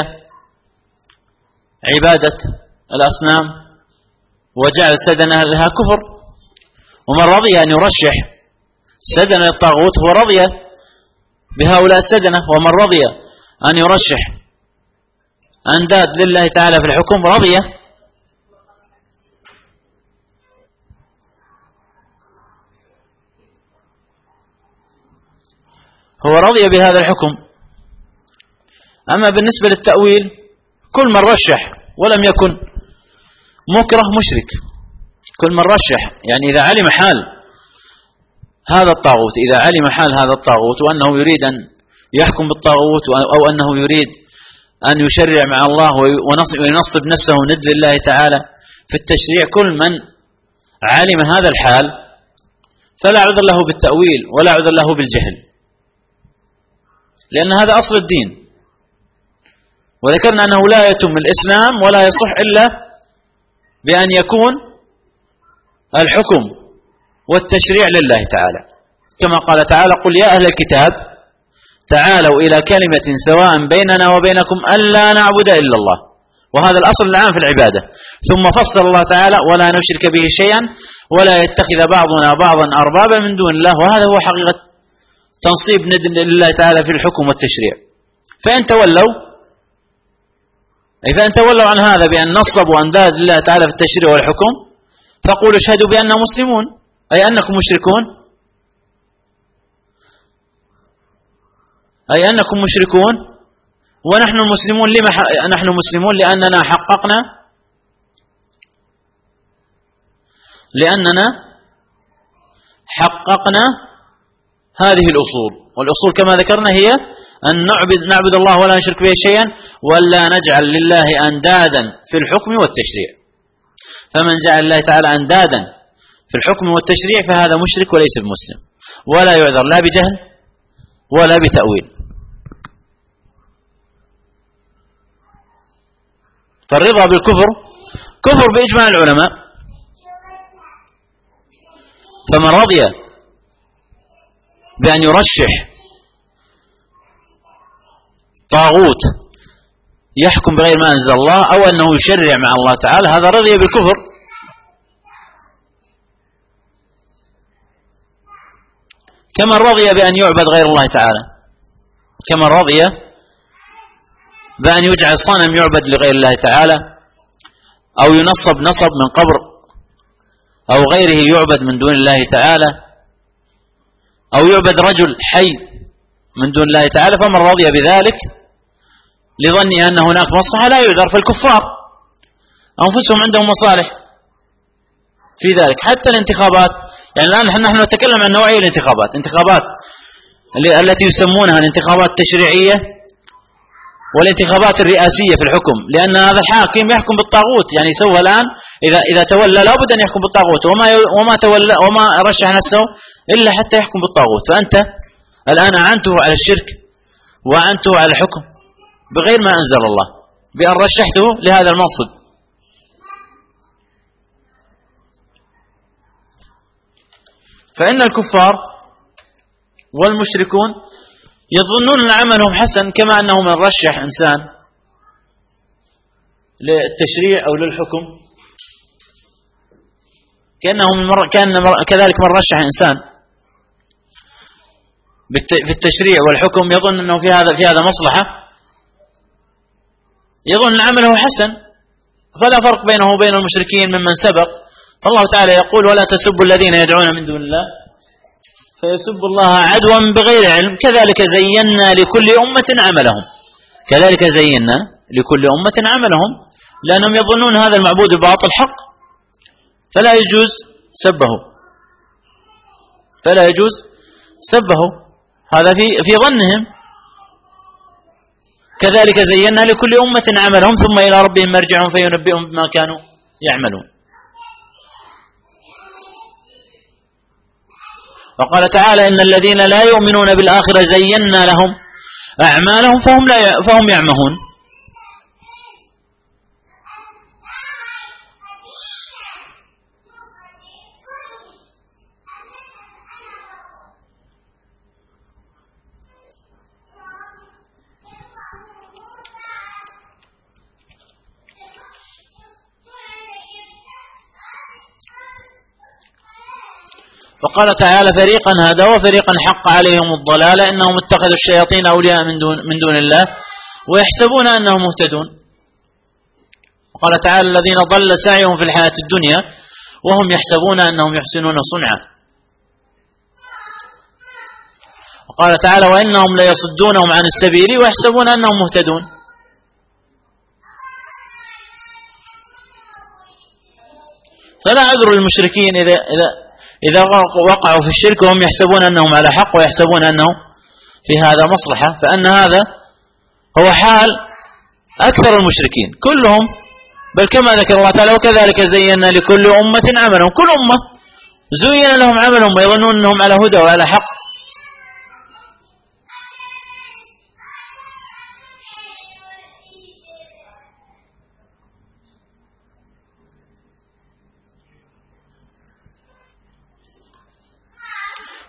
[SPEAKER 1] عبادة الأصنام وجعل سدنة لها كفر. ومن رضي أن يرشح سدنة للطاغوت هو رضي بهؤلاء السدنة، ومن رضي أن يرشح أنداد لله تعالى في الحكم رضي هو رضي بهذا الحكم. أما بالنسبة للتأويل كل من رشح ولم يكن مكره مشرك، كل من رشح يعني إذا علم حال هذا الطاغوت، إذا علم حال هذا الطاغوت وأنه يريد أن يحكم بالطاغوت أو أنه يريد أن يشرع مع الله وينصب نفسه ند لله تعالى في التشريع، كل من علم هذا الحال فلا عذر له بالتأويل ولا عذر له بالجهل، لأن هذا أصل الدين. وذكرنا أنه لا يتم الإسلام ولا يصح إلا بأن يكون الحكم والتشريع لله تعالى، كما قال تعالى: قل يا أهل الكتاب تعالوا إلى كلمة سواء بيننا وبينكم ألا نعبد إلا الله. وهذا الأصل العام في العبادة. ثم فصل الله تعالى: ولا نشرك به شيئا ولا يتخذ بعضنا بعضا أربابا من دون الله. وهذا هو حقيقة تنصيب ند لله تعالى في الحكم والتشريع. فإن تولوا عن هذا بأن نصبوا أنداد لله تعالى في التشريع والحكم فقولوا اشهدوا بأننا مسلمون، أي أنكم مشركون. ونحن المسلمون لما نحن مسلمون؟ لأننا حققنا هذه الأصول. والأصول كما ذكرنا هي أن نعبد الله ولا نشرك به شيئا ولا نجعل لله أندادا في الحكم والتشريع. فمن جعل الله تعالى أندادا في الحكم والتشريع فهذا مشرك وليس بمسلم، ولا يعذر لا بجهل ولا بتأويل. فالرضا بالكفر كفر بإجماع العلماء. فمن رضي بأن يرشح طاغوت يحكم بغير ما أنزل الله أو أنه يشرع مع الله تعالى هذا رضي بالكفر. كمن رضي بأن يعبد غير الله تعالى، كمن رضي بأن يجعل صنم يعبد لغير الله تعالى أو ينصب نصب من قبر أو غيره يعبد من دون الله تعالى أو يعبد رجل حي من دون الله تعالى، فمن رضي بذلك لظنه أن هناك مصلحة لا يعذر. فالكفار أنفسهم عندهم مصالح في ذلك. حتى الانتخابات، يعني الآن نحن نتكلم عن نوعية الانتخابات، انتخابات التي يسمونها الانتخابات التشريعية والانتخابات الرئاسية في الحكم، لأن هذا الحاكم يحكم بالطاغوت. يعني سوى الآن إذا تولى لابد أن يحكم بالطاغوت، وما رشح نفسه إلا حتى يحكم بالطاغوت. فأنت الآن أعنته على الشرك وأعنته على الحكم بغير ما أنزل الله بأن رشحته لهذا المنصب. فإن الكفار والمشركون يظنون أن عملهم حسن، كما أنه من رشح إنسان للتشريع أو للحكم كان كذلك من رشح إنسان في التشريع والحكم يظن أنه في هذا مصلحة، يظن أن عمله حسن. فلا فرق بينه وبين المشركين ممن سبق. فالله تعالى يقول: ولا تسبوا الذين يدعون من دون الله فيسبوا الله عدوا بغير علم كذلك زينا لكل أمة لأنهم يظنون هذا المعبود الباطل حق فلا يجوز سبه. هذا في ظنهم. كذلك زينا لكل أمة عملهم ثم إلى ربهم مرجعهم فينبئهم بما كانوا يعملون. وقال تعالى: إن الذين لا يؤمنون بالآخرة زينا لهم أعمالهم فهم يعمهون. وقال تعالى: فريقا هدى وفريقا حق عليهم الضلالة إنهم اتخذوا الشياطين أولياء من دون الله ويحسبون أنهم مهتدون. وقال تعالى: الذين ضل سعيهم في الحياة الدنيا وهم يحسبون أنهم يحسنون صنعا. وقال تعالى: وإنهم ليصدونهم عن السبيل ويحسبون أنهم مهتدون. فلا عذر للمشركين إذا وقعوا في الشرك وهم يحسبون أنهم على حق ويحسبون أنهم في هذا مصلحة، فأن هذا هو حال أكثر المشركين كلهم. بل كما ذكر الله تعالى: وكذلك زينا لكل أمة عملهم. كل أمة زين لهم عملهم ويظنون أنهم على هدى وعلى حق.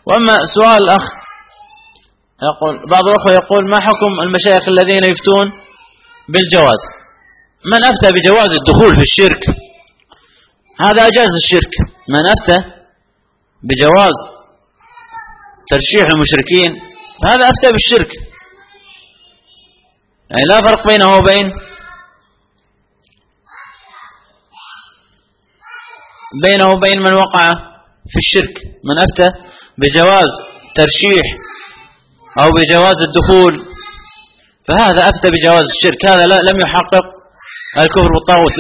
[SPEAKER 1] وأما سؤال الأخ يقول، بعض الأخوة يقول: ما حكم المشايخ الذين يفتون بالجواز؟ من أفتى بجواز الدخول في الشرك هذا أجاز الشرك. من أفتى بجواز ترشيح المشركين هذا أفتى بالشرك. يعني لا فرق بينه وبين من وقع في الشرك. من أفتى بجواز ترشيح أو بجواز الدخول فهذا أفتى بجواز الشرك، هذا لم يحقق الكفر بالطاغوت،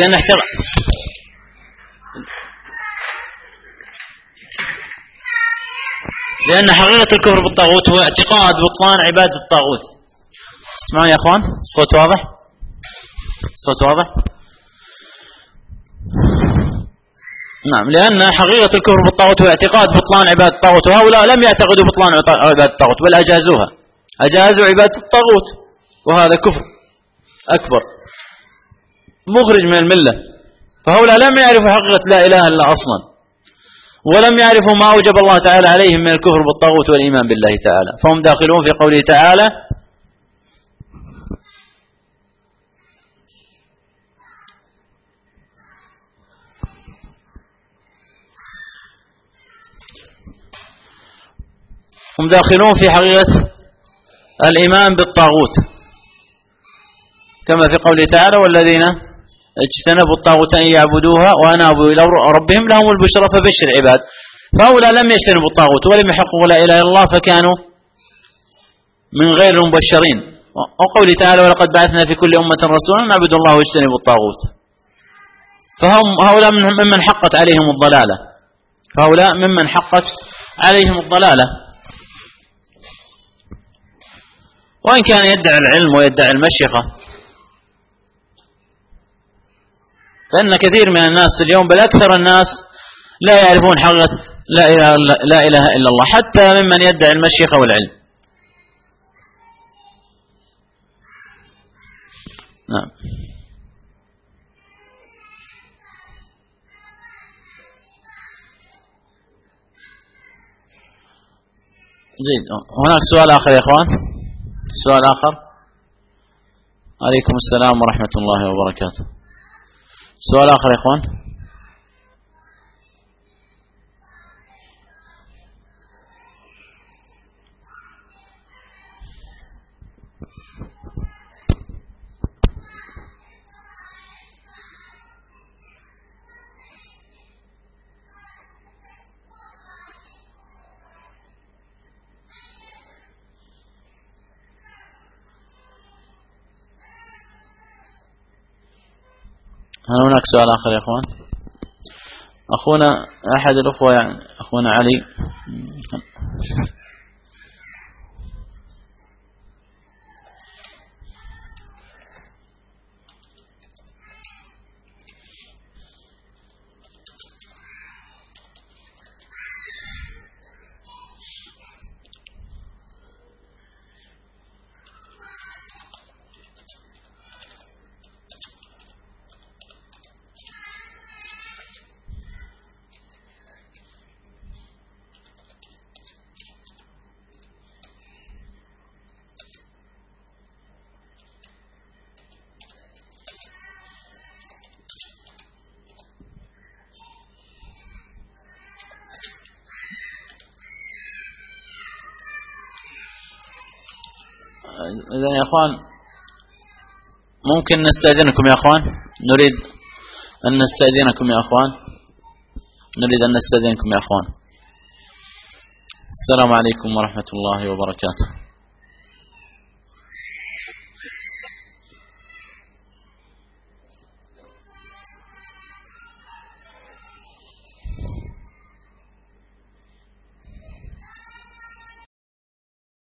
[SPEAKER 1] لأن حقيقة الكفر بالطاغوت هو اعتقاد بطلان عبادة الطاغوت. اسمعوا يا أخوان، الصوت واضح؟ الصوت واضح؟ نعم، لأن حقيقة الكفر بالطاغوت هو اعتقاد بطلان عبادة الطاغوت، وهؤلاء لم يعتقدوا بطلان عبادة الطاغوت بل أجازوها، أجازوا عبادة الطاغوت، وهذا كفر أكبر مخرج من الملة. فهؤلاء لم يعرفوا حقيقة لا إله إلا أصلا، ولم يعرفوا ما أوجب الله تعالى عليهم من الكفر بالطاغوت والإيمان بالله تعالى، فهم داخلون في قوله تعالى: هم داخلون في حقيقة الإيمان بالطاغوت، كما في قوله تعالى: والذين اجتنبوا الطاغوت أن يعبدوها وأنابوا إلى ربهم لهم البشرى فبشر عباد. فهؤلاء لم يجتنبوا الطاغوت ولم يحققوا لا إله إلا الله، فكانوا من غير المبشرين. وقوله تعالى: ولقد بعثنا في كل أمة رسولا أن اعبدوا الله واجتنبوا الطاغوت. فهم هؤلاء ممن حقت عليهم الضلالة، فهؤلاء ممن حقت عليهم الضلالة. وإن كان يدعي العلم ويدعي المشيخة، فإن كثير من الناس اليوم بل أكثر الناس لا يعرفون حقيقة لا إله إلا الله، حتى ممن يدعي المشيخة والعلم. نعم. جيد. هناك سؤال آخر يا إخوان؟ سؤال آخر؟ عليكم السلام ورحمة الله وبركاته. سؤال آخر يا إخوان؟ هل هناك سؤال آخر يا أخوان؟ أخونا أحد الأخوة يعني أخونا علي إذا يا أخوان ممكن نستأذنكم يا أخوان، نريد أن نستأذنكم يا أخوان، نريد أن نستأذنكم يا أخوان. السلام عليكم ورحمة الله وبركاته.